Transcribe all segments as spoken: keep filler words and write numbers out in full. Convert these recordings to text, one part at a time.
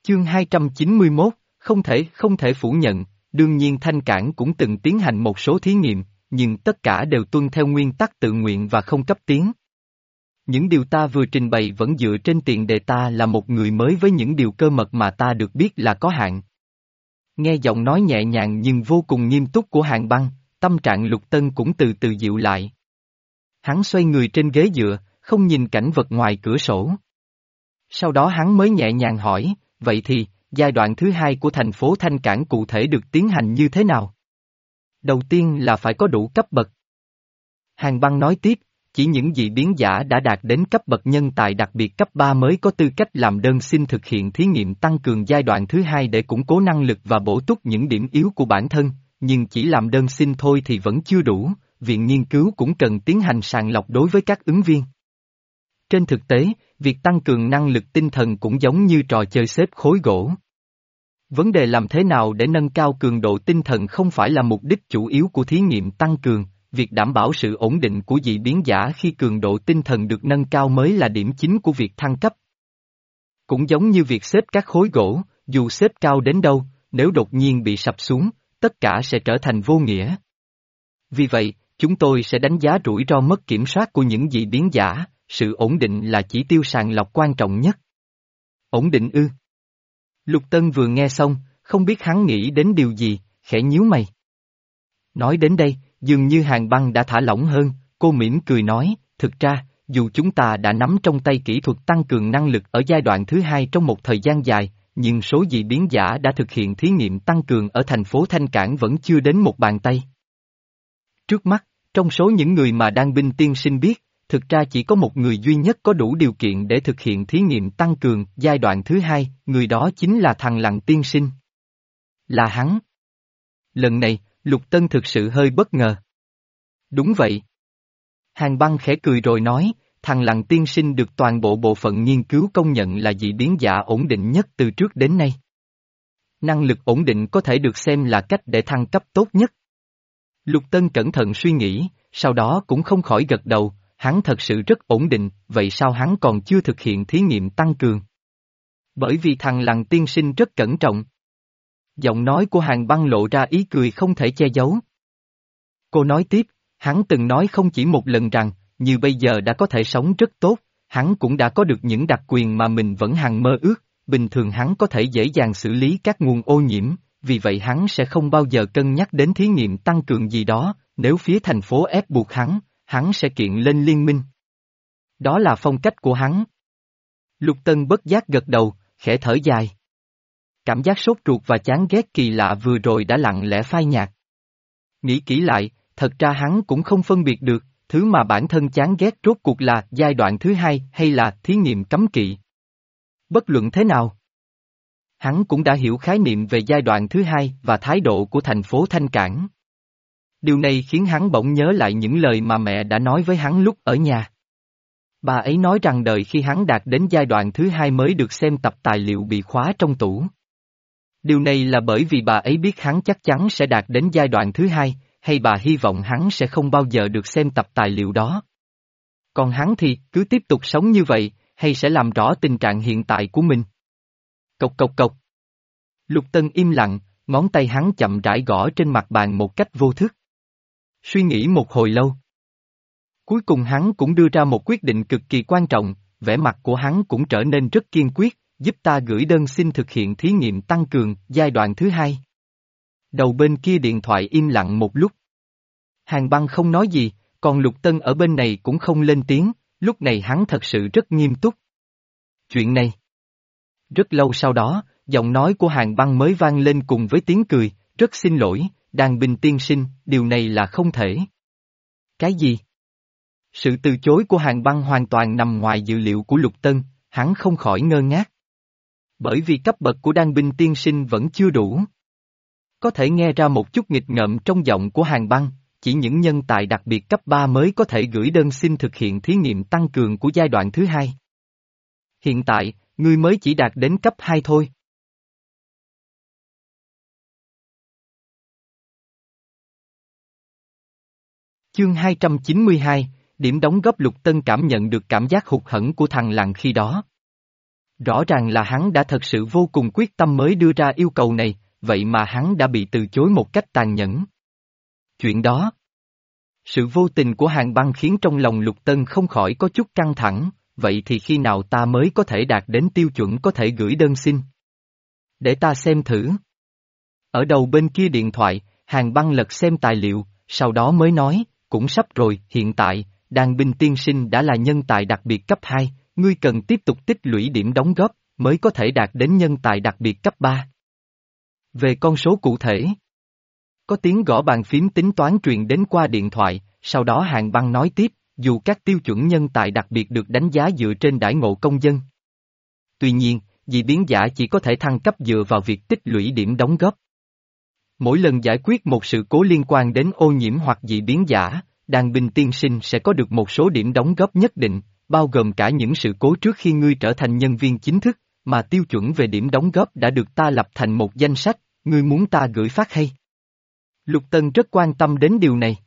Chương hai trăm chín mươi mốt, không thể không thể phủ nhận, đương nhiên Thanh Cảng cũng từng tiến hành một số thí nghiệm, nhưng tất cả đều tuân theo nguyên tắc tự nguyện và không cấp tiến. Những điều ta vừa trình bày vẫn dựa trên tiền đề ta là một người mới với những điều cơ mật mà ta được biết là có hạn. Nghe giọng nói nhẹ nhàng nhưng vô cùng nghiêm túc của Hàn Băng, tâm trạng Lục Tân cũng từ từ dịu lại. Hắn xoay người trên ghế dựa, không nhìn cảnh vật ngoài cửa sổ. Sau đó hắn mới nhẹ nhàng hỏi, vậy thì, giai đoạn thứ hai của thành phố Thanh Cảng cụ thể được tiến hành như thế nào? Đầu tiên là phải có đủ cấp bậc. Hàn Băng nói tiếp, chỉ những dị biến giả đã đạt đến cấp bậc nhân tài đặc biệt cấp ba mới có tư cách làm đơn xin thực hiện thí nghiệm tăng cường giai đoạn thứ hai để củng cố năng lực và bổ túc những điểm yếu của bản thân, nhưng chỉ làm đơn xin thôi thì vẫn chưa đủ, viện nghiên cứu cũng cần tiến hành sàng lọc đối với các ứng viên. Trên thực tế, việc tăng cường năng lực tinh thần cũng giống như trò chơi xếp khối gỗ. Vấn đề làm thế nào để nâng cao cường độ tinh thần không phải là mục đích chủ yếu của thí nghiệm tăng cường, việc đảm bảo sự ổn định của dị biến giả khi cường độ tinh thần được nâng cao mới là điểm chính của việc thăng cấp. Cũng giống như việc xếp các khối gỗ, dù xếp cao đến đâu, nếu đột nhiên bị sập xuống, tất cả sẽ trở thành vô nghĩa. Vì vậy, chúng tôi sẽ đánh giá rủi ro mất kiểm soát của những dị biến giả, sự ổn định là chỉ tiêu sàng lọc quan trọng nhất. Ổn định ư? Lục Tân vừa nghe xong, không biết hắn nghĩ đến điều gì, khẽ nhíu mày. Nói đến đây, dường như Hàn Băng đã thả lỏng hơn, cô mỉm cười nói, thực ra, dù chúng ta đã nắm trong tay kỹ thuật tăng cường năng lực ở giai đoạn thứ hai trong một thời gian dài, nhưng số dị biến giả đã thực hiện thí nghiệm tăng cường ở thành phố Thanh Cảng vẫn chưa đến một bàn tay. Trước mắt, trong số những người mà Đan Binh tiên sinh biết, thực ra chỉ có một người duy nhất có đủ điều kiện để thực hiện thí nghiệm tăng cường giai đoạn thứ hai, người đó chính là thằng Lặng tiên sinh. Là hắn. Lần này, Lục Tân thực sự hơi bất ngờ. Đúng vậy. Hàn Băng khẽ cười rồi nói, thằng Lặng tiên sinh được toàn bộ bộ phận nghiên cứu công nhận là dị biến giả ổn định nhất từ trước đến nay. Năng lực ổn định có thể được xem là cách để thăng cấp tốt nhất. Lục Tân cẩn thận suy nghĩ, sau đó cũng không khỏi gật đầu, hắn thật sự rất ổn định, vậy sao hắn còn chưa thực hiện thí nghiệm tăng cường? Bởi vì thằng Lặng tiên sinh rất cẩn trọng. Giọng nói của Hàn Băng lộ ra ý cười không thể che giấu. Cô nói tiếp, hắn từng nói không chỉ một lần rằng, như bây giờ đã có thể sống rất tốt, hắn cũng đã có được những đặc quyền mà mình vẫn hằng mơ ước, bình thường hắn có thể dễ dàng xử lý các nguồn ô nhiễm, vì vậy hắn sẽ không bao giờ cân nhắc đến thí nghiệm tăng cường gì đó, nếu phía thành phố ép buộc hắn, hắn sẽ kiện lên liên minh. Đó là phong cách của hắn. Lục Tân bất giác gật đầu, khẽ thở dài. Cảm giác sốt ruột và chán ghét kỳ lạ vừa rồi đã lặng lẽ phai nhạt. Nghĩ kỹ lại, thật ra hắn cũng không phân biệt được, thứ mà bản thân chán ghét rốt cuộc là giai đoạn thứ hai hay là thí nghiệm cấm kỵ. Bất luận thế nào, hắn cũng đã hiểu khái niệm về giai đoạn thứ hai và thái độ của thành phố Thanh Cảng. Điều này khiến hắn bỗng nhớ lại những lời mà mẹ đã nói với hắn lúc ở nhà. Bà ấy nói rằng đời khi hắn đạt đến giai đoạn thứ hai mới được xem tập tài liệu bị khóa trong tủ. Điều này là bởi vì bà ấy biết hắn chắc chắn sẽ đạt đến giai đoạn thứ hai, hay bà hy vọng hắn sẽ không bao giờ được xem tập tài liệu đó. Còn hắn thì cứ tiếp tục sống như vậy, hay sẽ làm rõ tình trạng hiện tại của mình. Cộc cộc cộc. Lục Tân im lặng, ngón tay hắn chậm rãi gõ trên mặt bàn một cách vô thức. Suy nghĩ một hồi lâu. Cuối cùng hắn cũng đưa ra một quyết định cực kỳ quan trọng, vẻ mặt của hắn cũng trở nên rất kiên quyết, giúp ta gửi đơn xin thực hiện thí nghiệm tăng cường giai đoạn thứ hai. Đầu bên kia điện thoại im lặng một lúc. Hàn Băng không nói gì, còn Lục Tân ở bên này cũng không lên tiếng, lúc này hắn thật sự rất nghiêm túc. Chuyện này. Rất lâu sau đó, giọng nói của Hàn Băng mới vang lên cùng với tiếng cười, rất xin lỗi, Đan Binh tiên sinh, điều này là không thể. Cái gì? Sự từ chối của Hàn Băng hoàn toàn nằm ngoài dự liệu của Lục Tân, hắn không khỏi ngơ ngác. Bởi vì cấp bậc của Đan Binh tiên sinh vẫn chưa đủ. Có thể nghe ra một chút nghịch ngợm trong giọng của Hàn Băng, chỉ những nhân tài đặc biệt cấp ba mới có thể gửi đơn xin thực hiện thí nghiệm tăng cường của giai đoạn thứ hai. Hiện tại, ngươi mới chỉ đạt đến cấp hai thôi. Chương hai trăm chín mươi hai, điểm đóng góp. Lục Tân cảm nhận được cảm giác hụt hẫng của thằng Lặng khi đó. Rõ ràng là hắn đã thật sự vô cùng quyết tâm mới đưa ra yêu cầu này, vậy mà hắn đã bị từ chối một cách tàn nhẫn. Chuyện đó. Sự vô tình của Hàn Băng khiến trong lòng Lục Tân không khỏi có chút căng thẳng, vậy thì khi nào ta mới có thể đạt đến tiêu chuẩn có thể gửi đơn xin? Để ta xem thử. Ở đầu bên kia điện thoại, Hàn Băng lật xem tài liệu, sau đó mới nói, cũng sắp rồi, hiện tại, đàn binh tiên sinh đã là nhân tài đặc biệt cấp hai, ngươi cần tiếp tục tích lũy điểm đóng góp, mới có thể đạt đến nhân tài đặc biệt cấp ba. Về con số cụ thể, có tiếng gõ bàn phím tính toán truyền đến qua điện thoại, sau đó Hàn Băng nói tiếp, dù các tiêu chuẩn nhân tài đặc biệt được đánh giá dựa trên đãi ngộ công dân. Tuy nhiên, dị biến giả chỉ có thể thăng cấp dựa vào việc tích lũy điểm đóng góp. Mỗi lần giải quyết một sự cố liên quan đến ô nhiễm hoặc dị biến giả, đàn binh tiên sinh sẽ có được một số điểm đóng góp nhất định, bao gồm cả những sự cố trước khi ngươi trở thành nhân viên chính thức, mà tiêu chuẩn về điểm đóng góp đã được ta lập thành một danh sách, ngươi muốn ta gửi phát hay? Lục Tân rất quan tâm đến điều này.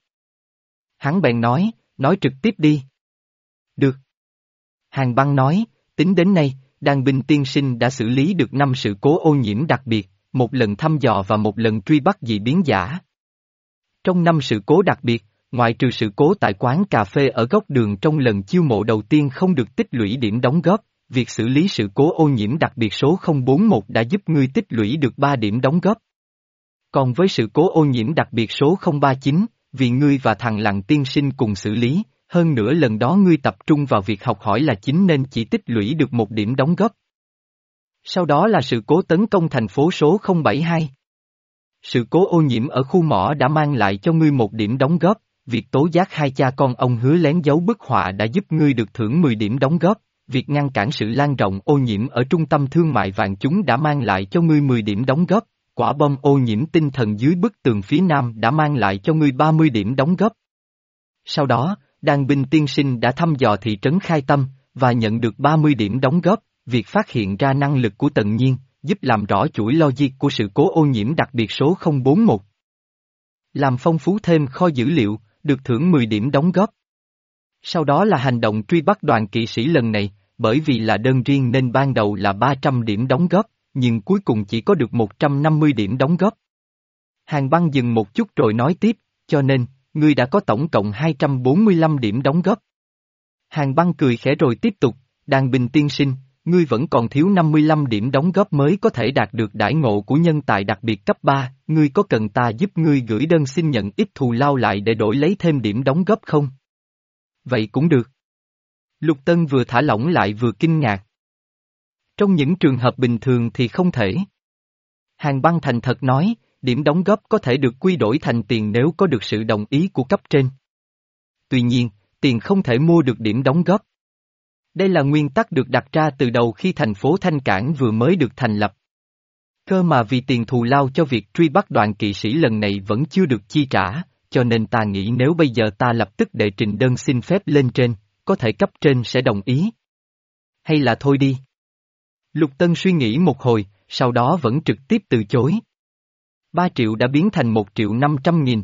Hắn bèn nói, nói trực tiếp đi. Được. Hàn Băng nói, tính đến nay, đàn binh tiên sinh đã xử lý được năm sự cố ô nhiễm đặc biệt, một lần thăm dò và một lần truy bắt dị biến giả. Trong năm sự cố đặc biệt, ngoại trừ sự cố tại quán cà phê ở góc đường trong lần chiêu mộ đầu tiên không được tích lũy điểm đóng góp, việc xử lý sự cố ô nhiễm đặc biệt số không bốn một đã giúp ngươi tích lũy được ba điểm đóng góp. Còn với sự cố ô nhiễm đặc biệt số không ba chín, vì ngươi và thằng Lặng tiên sinh cùng xử lý, hơn nữa lần đó ngươi tập trung vào việc học hỏi là chính nên chỉ tích lũy được một điểm đóng góp. Sau đó là sự cố tấn công thành phố số không bảy hai. Sự cố ô nhiễm ở khu mỏ đã mang lại cho ngươi một điểm đóng góp, việc tố giác hai cha con ông hứa lén giấu bức họa đã giúp ngươi được thưởng mười điểm đóng góp, việc ngăn cản sự lan rộng ô nhiễm ở trung tâm thương mại vạn chúng đã mang lại cho ngươi mười điểm đóng góp, quả bom ô nhiễm tinh thần dưới bức tường phía nam đã mang lại cho ngươi ba mươi điểm đóng góp. Sau đó, đàn binh tiên sinh đã thăm dò thị trấn Khai Tâm, và nhận được ba mươi điểm đóng góp, việc phát hiện ra năng lực của Tần Nhiên, giúp làm rõ chuỗi logic của sự cố ô nhiễm đặc biệt số không bốn một. Làm phong phú thêm kho dữ liệu, được thưởng mười điểm đóng góp. Sau đó là hành động truy bắt đoàn kỵ sĩ lần này, bởi vì là đơn riêng nên ban đầu là ba trăm điểm đóng góp, nhưng cuối cùng chỉ có được một trăm năm mươi điểm đóng góp. Hàn Băng dừng một chút rồi nói tiếp, cho nên, ngươi đã có tổng cộng hai trăm bốn mươi lăm điểm đóng góp. Hàn Băng cười khẽ rồi tiếp tục, đàn binh tiên sinh, ngươi vẫn còn thiếu năm mươi lăm điểm đóng góp mới có thể đạt được đãi ngộ của nhân tài đặc biệt cấp ba, ngươi có cần ta giúp ngươi gửi đơn xin nhận ít thù lao lại để đổi lấy thêm điểm đóng góp không? Vậy cũng được. Lục Tân vừa thả lỏng lại vừa kinh ngạc. Trong những trường hợp bình thường thì không thể. Hàn Băng thành thật nói, điểm đóng góp có thể được quy đổi thành tiền nếu có được sự đồng ý của cấp trên. Tuy nhiên, tiền không thể mua được điểm đóng góp. Đây là nguyên tắc được đặt ra từ đầu khi thành phố Thanh Cảng vừa mới được thành lập. Cơ mà vì tiền thù lao cho việc truy bắt đoàn kỵ sĩ lần này vẫn chưa được chi trả, cho nên ta nghĩ nếu bây giờ ta lập tức đệ trình đơn xin phép lên trên, có thể cấp trên sẽ đồng ý. Hay là thôi đi. Lục Tân suy nghĩ một hồi, sau đó vẫn trực tiếp từ chối. Ba triệu đã biến thành một triệu năm trăm nghìn.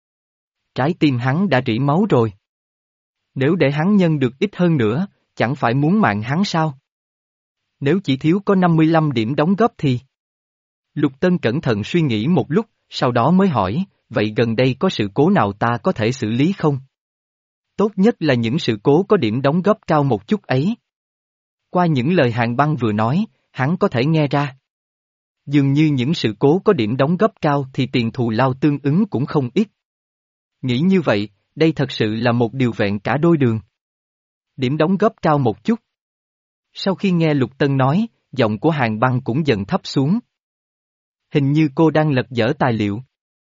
Trái tim hắn đã rỉ máu rồi. Nếu để hắn nhân được ít hơn nữa, chẳng phải muốn mạng hắn sao? Nếu chỉ thiếu có năm mươi lăm điểm đóng góp thì... Lục Tân cẩn thận suy nghĩ một lúc, sau đó mới hỏi, vậy gần đây có sự cố nào ta có thể xử lý không? Tốt nhất là những sự cố có điểm đóng góp cao một chút ấy. Qua những lời Hàn Băng vừa nói, hắn có thể nghe ra. Dường như những sự cố có điểm đóng góp cao thì tiền thù lao tương ứng cũng không ít. Nghĩ như vậy, đây thật sự là một điều vẹn cả đôi đường. Điểm đóng góp cao một chút. Sau khi nghe Lục Tân nói, giọng của Hàn Băng cũng dần thấp xuống. Hình như cô đang lật dở tài liệu.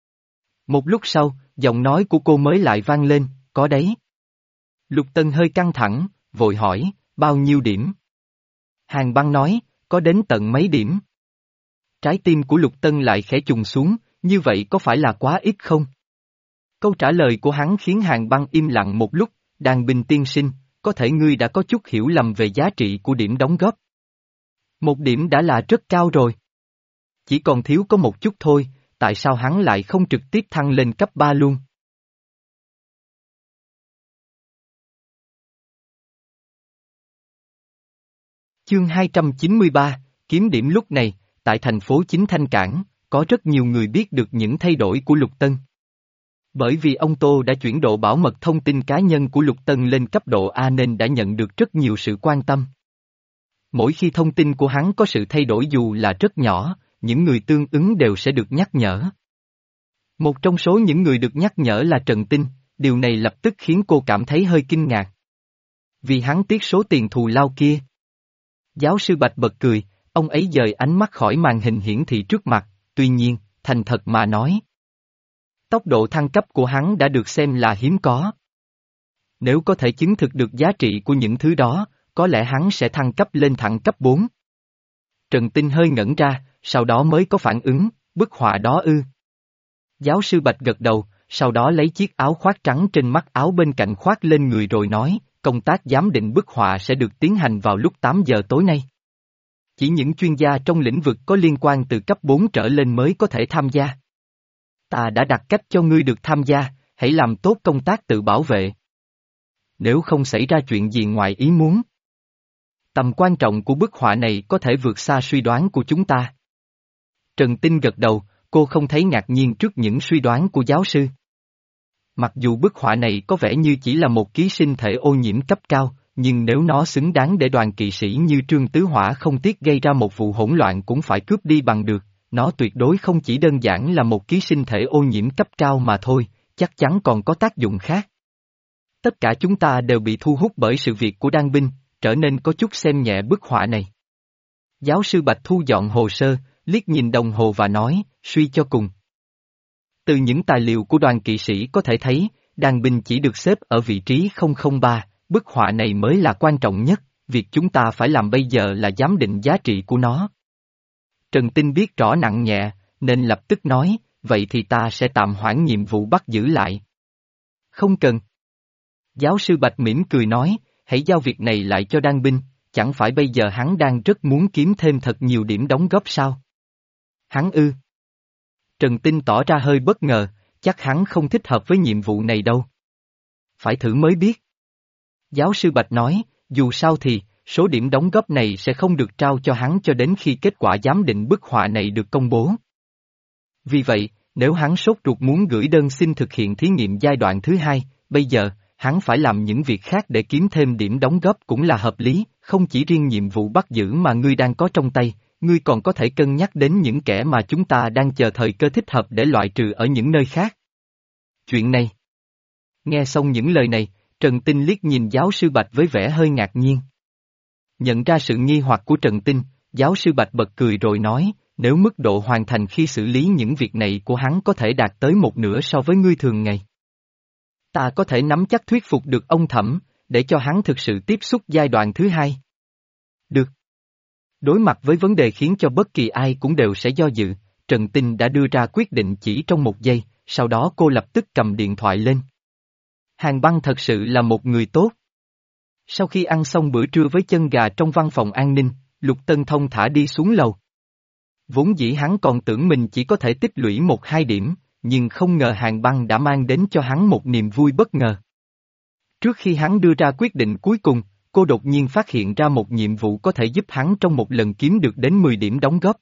Một lúc sau, giọng nói của cô mới lại vang lên, có đấy. Lục Tân hơi căng thẳng, vội hỏi, bao nhiêu điểm? Hàn Băng nói, có đến tận mấy điểm? Trái tim của Lục Tân lại khẽ trùng xuống, như vậy có phải là quá ít không? Câu trả lời của hắn khiến Hàn Băng im lặng một lúc, đàn binh tiên sinh, có thể ngươi đã có chút hiểu lầm về giá trị của điểm đóng góp. Một điểm đã là rất cao rồi. Chỉ còn thiếu có một chút thôi, tại sao hắn lại không trực tiếp thăng lên cấp ba luôn? Chương hai trăm chín mươi ba, kiếm điểm lúc này, tại thành phố chính Thanh Cảng, có rất nhiều người biết được những thay đổi của Lục Tân. Bởi vì ông Tô đã chuyển độ bảo mật thông tin cá nhân của Lục Tân lên cấp độ A nên đã nhận được rất nhiều sự quan tâm. Mỗi khi thông tin của hắn có sự thay đổi dù là rất nhỏ, những người tương ứng đều sẽ được nhắc nhở. Một trong số những người được nhắc nhở là Trần Tinh, điều này lập tức khiến cô cảm thấy hơi kinh ngạc. Vì hắn tiếc số tiền thù lao kia. Giáo sư Bạch bật cười, ông ấy dời ánh mắt khỏi màn hình hiển thị trước mặt, tuy nhiên, thành thật mà nói. Tốc độ thăng cấp của hắn đã được xem là hiếm có. Nếu có thể chứng thực được giá trị của những thứ đó, có lẽ hắn sẽ thăng cấp lên thẳng cấp bốn. Trần Tinh hơi ngẩn ra, sau đó mới có phản ứng, bức họa đó ư. Giáo sư Bạch gật đầu, sau đó lấy chiếc áo khoác trắng trên mắt áo bên cạnh khoác lên người rồi nói, công tác giám định bức họa sẽ được tiến hành vào lúc tám giờ tối nay. Chỉ những chuyên gia trong lĩnh vực có liên quan từ cấp bốn trở lên mới có thể tham gia. Ta đã đặt cách cho ngươi được tham gia, hãy làm tốt công tác tự bảo vệ. Nếu không xảy ra chuyện gì ngoài ý muốn. Tầm quan trọng của bức họa này có thể vượt xa suy đoán của chúng ta. Trần Tinh gật đầu, cô không thấy ngạc nhiên trước những suy đoán của giáo sư. Mặc dù bức họa này có vẻ như chỉ là một ký sinh thể ô nhiễm cấp cao, nhưng nếu nó xứng đáng để đoàn kỵ sĩ như Trương Tứ Hỏa không tiếc gây ra một vụ hỗn loạn cũng phải cướp đi bằng được, nó tuyệt đối không chỉ đơn giản là một ký sinh thể ô nhiễm cấp cao mà thôi, chắc chắn còn có tác dụng khác. Tất cả chúng ta đều bị thu hút bởi sự việc của Đan Binh, trở nên có chút xem nhẹ bức họa này. Giáo sư Bạch thu dọn hồ sơ, liếc nhìn đồng hồ và nói, suy cho cùng. Từ những tài liệu của đoàn kỵ sĩ có thể thấy, Đan Binh chỉ được xếp ở vị trí không không ba, bức họa này mới là quan trọng nhất, việc chúng ta phải làm bây giờ là giám định giá trị của nó. Trần Tinh biết rõ nặng nhẹ, nên lập tức nói, vậy thì ta sẽ tạm hoãn nhiệm vụ bắt giữ lại. Không cần. Giáo sư Bạch mỉm cười nói, hãy giao việc này lại cho Đan Binh, chẳng phải bây giờ hắn đang rất muốn kiếm thêm thật nhiều điểm đóng góp sao? Hắn ư? Trần Tinh tỏ ra hơi bất ngờ, chắc hắn không thích hợp với nhiệm vụ này đâu. Phải thử mới biết. Giáo sư Bạch nói, dù sao thì, số điểm đóng góp này sẽ không được trao cho hắn cho đến khi kết quả giám định bức họa này được công bố. Vì vậy, nếu hắn sốt ruột muốn gửi đơn xin thực hiện thí nghiệm giai đoạn thứ hai, bây giờ, hắn phải làm những việc khác để kiếm thêm điểm đóng góp cũng là hợp lý, không chỉ riêng nhiệm vụ bắt giữ mà ngươi đang có trong tay, ngươi còn có thể cân nhắc đến những kẻ mà chúng ta đang chờ thời cơ thích hợp để loại trừ ở những nơi khác. Chuyện này. Nghe xong những lời này, Trần Tinh liếc nhìn giáo sư Bạch với vẻ hơi ngạc nhiên. Nhận ra sự nghi hoặc của Trần Tinh, giáo sư Bạch bật cười rồi nói, nếu mức độ hoàn thành khi xử lý những việc này của hắn có thể đạt tới một nửa so với ngươi thường ngày. Ta có thể nắm chắc thuyết phục được ông Thẩm, để cho hắn thực sự tiếp xúc giai đoạn thứ hai. Được. Đối mặt với vấn đề khiến cho bất kỳ ai cũng đều sẽ do dự, Trần Tinh đã đưa ra quyết định chỉ trong một giây, sau đó cô lập tức cầm điện thoại lên. Hàn Băng thật sự là một người tốt. Sau khi ăn xong bữa trưa với chân gà trong văn phòng an ninh, Lục Tân thông thả đi xuống lầu. Vốn dĩ hắn còn tưởng mình chỉ có thể tích lũy một hai điểm, nhưng không ngờ Hàn Băng đã mang đến cho hắn một niềm vui bất ngờ. Trước khi hắn đưa ra quyết định cuối cùng, cô đột nhiên phát hiện ra một nhiệm vụ có thể giúp hắn trong một lần kiếm được đến mười điểm đóng góp.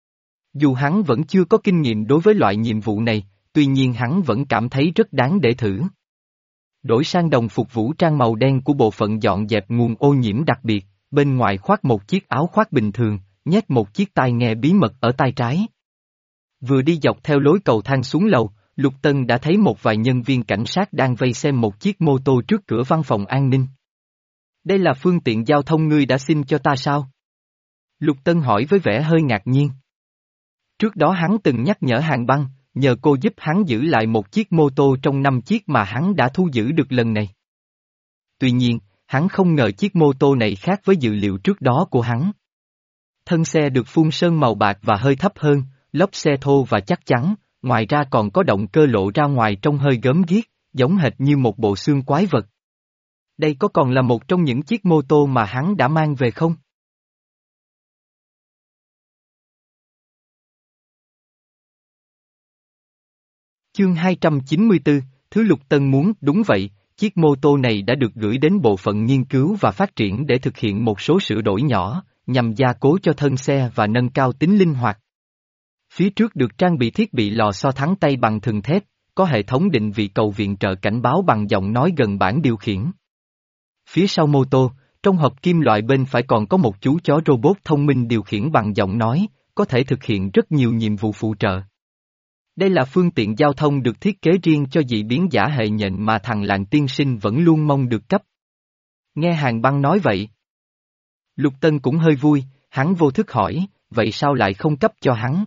Dù hắn vẫn chưa có kinh nghiệm đối với loại nhiệm vụ này, tuy nhiên hắn vẫn cảm thấy rất đáng để thử. Đổi sang đồng phục vũ trang màu đen của bộ phận dọn dẹp nguồn ô nhiễm đặc biệt, bên ngoài khoác một chiếc áo khoác bình thường, nhét một chiếc tai nghe bí mật ở tai trái. Vừa đi dọc theo lối cầu thang xuống lầu, Lục Tân đã thấy một vài nhân viên cảnh sát đang vây xem một chiếc mô tô trước cửa văn phòng an ninh. Đây là phương tiện giao thông ngươi đã xin cho ta sao? Lục Tân hỏi với vẻ hơi ngạc nhiên. Trước đó hắn từng nhắc nhở Hàn Băng, nhờ cô giúp hắn giữ lại một chiếc mô tô trong năm chiếc mà hắn đã thu giữ được lần này. Tuy nhiên, hắn không ngờ chiếc mô tô này khác với dự liệu trước đó của hắn. Thân xe được phun sơn màu bạc và hơi thấp hơn, lốp xe thô và chắc chắn, ngoài ra còn có động cơ lộ ra ngoài trông hơi gớm ghiếc, giống hệt như một bộ xương quái vật. Đây có còn là một trong những chiếc mô tô mà hắn đã mang về không? Chương hai trăm chín mươi tư, thứ Lục Tân muốn, đúng vậy, Chiếc mô tô này đã được gửi đến bộ phận nghiên cứu và phát triển để thực hiện một số sửa đổi nhỏ, nhằm gia cố cho thân xe và nâng cao tính linh hoạt. Phía trước được trang bị thiết bị lò xo thắng tay bằng thừng thép, có hệ thống định vị cầu viện trợ cảnh báo bằng giọng nói gần bảng điều khiển. Phía sau mô tô, trong hộp kim loại bên phải còn có một chú chó robot thông minh điều khiển bằng giọng nói, có thể thực hiện rất nhiều nhiệm vụ phụ trợ. Đây là phương tiện giao thông được thiết kế riêng cho dị biến giả hệ nhện mà thằng làng tiên sinh vẫn luôn mong được cấp. Nghe Hàn Băng nói vậy, Lục Tân cũng hơi vui, hắn vô thức hỏi, vậy sao lại không cấp cho hắn?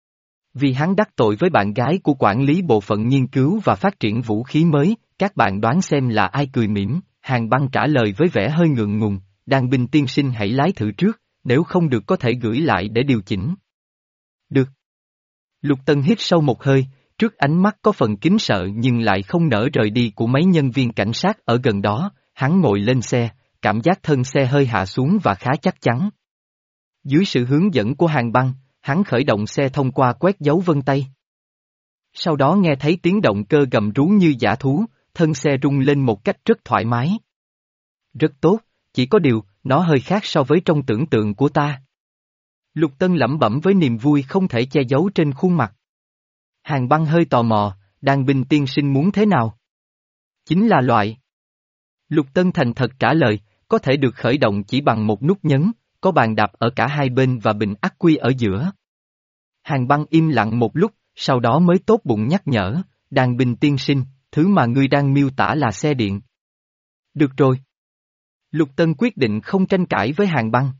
Vì hắn đắc tội với bạn gái của quản lý bộ phận nghiên cứu và phát triển vũ khí mới, các bạn đoán xem là ai cười mỉm, Hàn Băng trả lời với vẻ hơi ngượng ngùng, đàn binh tiên sinh hãy lái thử trước, nếu không được có thể gửi lại để điều chỉnh. Được. Lục Tân hít sâu một hơi, trước ánh mắt có phần kính sợ nhưng lại không nỡ rời đi của mấy nhân viên cảnh sát ở gần đó, hắn ngồi lên xe, cảm giác thân xe hơi hạ xuống và khá chắc chắn. Dưới sự hướng dẫn của Hàn Băng, hắn khởi động xe thông qua quét dấu vân tay. Sau đó nghe thấy tiếng động cơ gầm rú như dã thú, thân xe rung lên một cách rất thoải mái. Rất tốt, chỉ có điều, nó hơi khác so với trong tưởng tượng của ta. Lục Tân lẩm bẩm với niềm vui không thể che giấu trên khuôn mặt. Hàn Băng hơi tò mò, đàn binh tiên sinh muốn thế nào? Chính là loại. Lục Tân thành thật trả lời, có thể được khởi động chỉ bằng một nút nhấn, có bàn đạp ở cả hai bên và bình ắc quy ở giữa. Hàn Băng im lặng một lúc, sau đó mới tốt bụng nhắc nhở, đàn binh tiên sinh, thứ mà ngươi đang miêu tả là xe điện. Được rồi. Lục Tân quyết định không tranh cãi với Hàn Băng.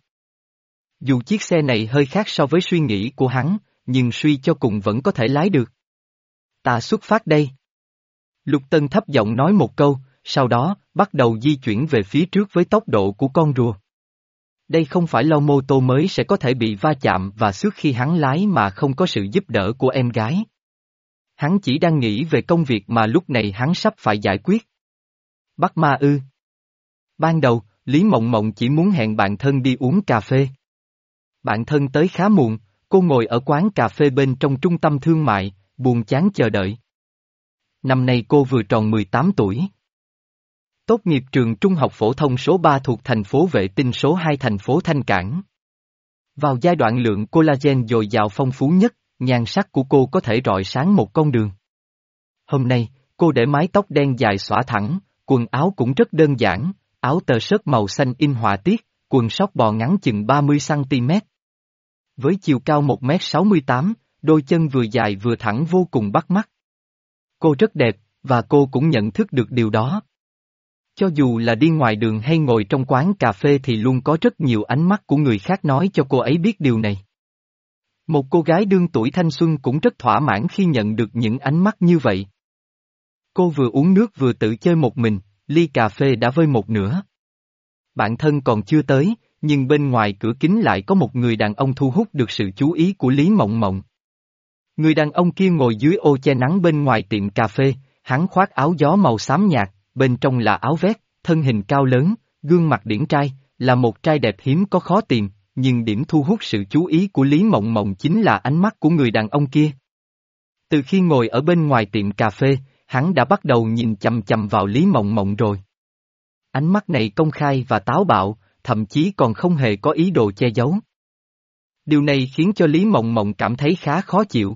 Dù chiếc xe này hơi khác so với suy nghĩ của hắn, nhưng suy cho cùng vẫn có thể lái được. Ta xuất phát đây. Lục Tân thấp giọng nói một câu, sau đó, bắt đầu di chuyển về phía trước với tốc độ của con rùa. Đây không phải lo mô tô mới sẽ có thể bị va chạm và xước khi hắn lái mà không có sự giúp đỡ của em gái. Hắn chỉ đang nghĩ về công việc mà lúc này hắn sắp phải giải quyết. Bắt ma ư. Ban đầu, Lý Mộng Mộng chỉ muốn hẹn bạn thân đi uống cà phê. Bạn thân tới khá muộn, cô ngồi ở quán cà phê bên trong trung tâm thương mại, buồn chán chờ đợi. Năm nay cô vừa tròn mười tám tuổi. Tốt nghiệp trường trung học phổ thông số ba thuộc thành phố Vệ Tinh số hai thành phố Thanh Cảng. Vào giai đoạn lượng collagen dồi dào phong phú nhất, nhan sắc của cô có thể rọi sáng một con đường. Hôm nay, cô để mái tóc đen dài xõa thẳng, quần áo cũng rất đơn giản, áo tơ sớt màu xanh in họa tiết, quần sóc bò ngắn chừng ba mươi xăng-ti-mét. Với chiều cao một mét sáu mươi tám, đôi chân vừa dài vừa thẳng vô cùng bắt mắt. Cô rất đẹp, và cô cũng nhận thức được điều đó. Cho dù là đi ngoài đường hay ngồi trong quán cà phê thì luôn có rất nhiều ánh mắt của người khác nói cho cô ấy biết điều này. Một cô gái đương tuổi thanh xuân cũng rất thỏa mãn khi nhận được những ánh mắt như vậy. Cô vừa uống nước vừa tự chơi một mình, ly cà phê đã vơi một nửa. Bạn thân còn chưa tới, nhưng bên ngoài cửa kính lại có một người đàn ông thu hút được sự chú ý của Lý Mộng Mộng. Người đàn ông kia ngồi dưới ô che nắng bên ngoài tiệm cà phê, hắn khoác áo gió màu xám nhạt, bên trong là áo vest, thân hình cao lớn, gương mặt điển trai, là một trai đẹp hiếm có khó tìm, nhưng điểm thu hút sự chú ý của Lý Mộng Mộng chính là ánh mắt của người đàn ông kia. Từ khi ngồi ở bên ngoài tiệm cà phê, hắn đã bắt đầu nhìn chằm chằm vào Lý Mộng Mộng rồi. Ánh mắt này công khai và táo bạo, thậm chí còn không hề có ý đồ che giấu. Điều này khiến cho Lý Mộng Mộng cảm thấy khá khó chịu.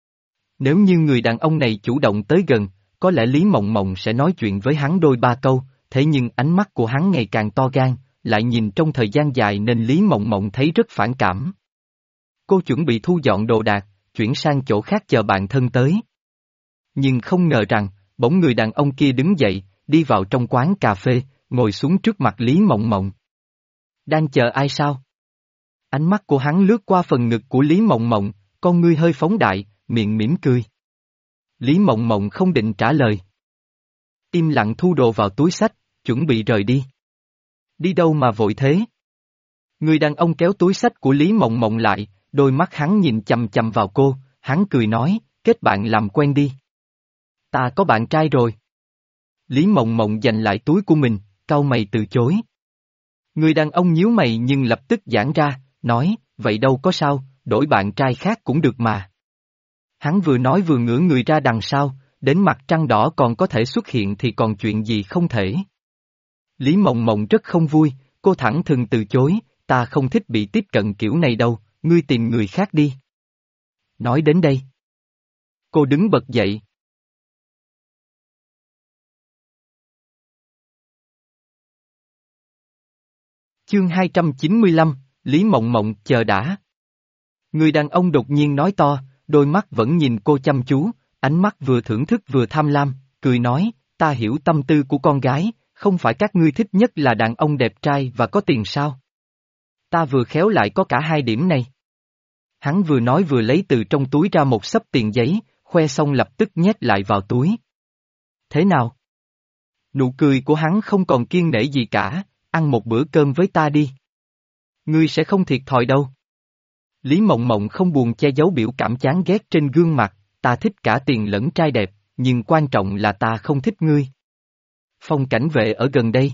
Nếu như người đàn ông này chủ động tới gần, có lẽ Lý Mộng Mộng sẽ nói chuyện với hắn đôi ba câu, thế nhưng ánh mắt của hắn ngày càng to gan, lại nhìn trong thời gian dài nên Lý Mộng Mộng thấy rất phản cảm. Cô chuẩn bị thu dọn đồ đạc, chuyển sang chỗ khác chờ bạn thân tới. Nhưng không ngờ rằng, bỗng người đàn ông kia đứng dậy, đi vào trong quán cà phê, ngồi xuống trước mặt Lý Mộng Mộng. Đang chờ ai sao? Ánh mắt của hắn lướt qua phần ngực của Lý Mộng Mộng, con ngươi hơi phóng đại, miệng mỉm cười. Lý Mộng Mộng không định trả lời. Im lặng thu đồ vào túi xách, chuẩn bị rời đi. Đi đâu mà vội thế? Người đàn ông kéo túi xách của Lý Mộng Mộng lại, đôi mắt hắn nhìn chằm chằm vào cô, hắn cười nói, kết bạn làm quen đi. Ta có bạn trai rồi. Lý Mộng Mộng giành lại túi của mình, cau mày từ chối. Người đàn ông nhíu mày nhưng lập tức giãn ra, nói, vậy đâu có sao, đổi bạn trai khác cũng được mà. Hắn vừa nói vừa ngửa người ra đằng sau, đến mặt trăng đỏ còn có thể xuất hiện thì còn chuyện gì không thể. Lý Mộng Mộng rất không vui, cô thẳng thừng từ chối, ta không thích bị tiếp cận kiểu này đâu, ngươi tìm người khác đi. Nói đến đây, cô đứng bật dậy. Chương hai trăm chín mươi lăm, Lý Mộng Mộng, chờ đã. Người đàn ông đột nhiên nói to, đôi mắt vẫn nhìn cô chăm chú, ánh mắt vừa thưởng thức vừa tham lam, cười nói, ta hiểu tâm tư của con gái, không phải các ngươi thích nhất là đàn ông đẹp trai và có tiền sao? Ta vừa khéo lại có cả hai điểm này. Hắn vừa nói vừa lấy từ trong túi ra một xấp tiền giấy, khoe xong lập tức nhét lại vào túi. Thế nào? Nụ cười của hắn không còn kiêng nể gì cả, ăn một bữa cơm với ta đi. Ngươi sẽ không thiệt thòi đâu. Lý Mộng Mộng không buồn che giấu biểu cảm chán ghét trên gương mặt, ta thích cả tiền lẫn trai đẹp, nhưng quan trọng là ta không thích ngươi. Phong cảnh vệ ở gần đây.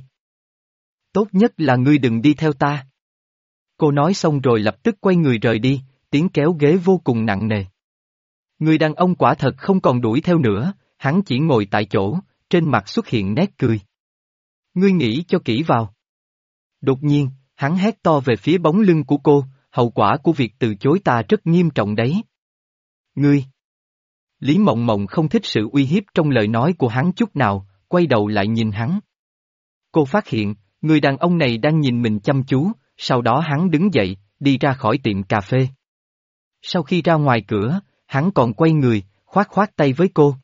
Tốt nhất là ngươi đừng đi theo ta. Cô nói xong rồi lập tức quay người rời đi, tiếng kéo ghế vô cùng nặng nề. Người đàn ông quả thật không còn đuổi theo nữa, hắn chỉ ngồi tại chỗ, trên mặt xuất hiện nét cười. Ngươi nghĩ cho kỹ vào. Đột nhiên, hắn hét to về phía bóng lưng của cô, hậu quả của việc từ chối ta rất nghiêm trọng đấy. Ngươi! Lý Mộng Mộng không thích sự uy hiếp trong lời nói của hắn chút nào, quay đầu lại nhìn hắn. Cô phát hiện, người đàn ông này đang nhìn mình chăm chú, sau đó hắn đứng dậy, đi ra khỏi tiệm cà phê. Sau khi ra ngoài cửa, hắn còn quay người, khoát khoát tay với cô.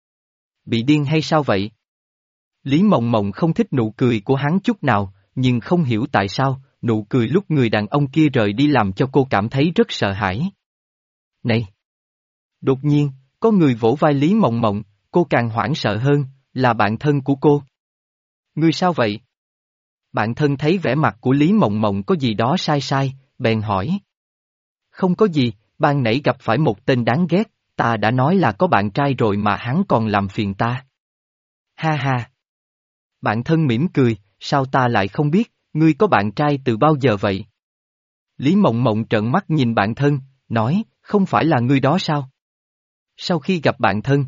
Bị điên hay sao vậy? Lý Mộng Mộng không thích nụ cười của hắn chút nào, nhưng không hiểu tại sao, nụ cười lúc người đàn ông kia rời đi làm cho cô cảm thấy rất sợ hãi. Này! Đột nhiên, có người vỗ vai Lý Mộng Mộng, cô càng hoảng sợ hơn, là bạn thân của cô. Ngươi sao vậy? Bạn thân thấy vẻ mặt của Lý Mộng Mộng có gì đó sai sai, bèn hỏi. Không có gì, ban nãy gặp phải một tên đáng ghét, ta đã nói là có bạn trai rồi mà hắn còn làm phiền ta. Ha ha! Bạn thân mỉm cười, sao ta lại không biết, ngươi có bạn trai từ bao giờ vậy? Lý Mộng Mộng trợn mắt nhìn bạn thân, nói, không phải là ngươi đó sao? Sau khi gặp bạn thân,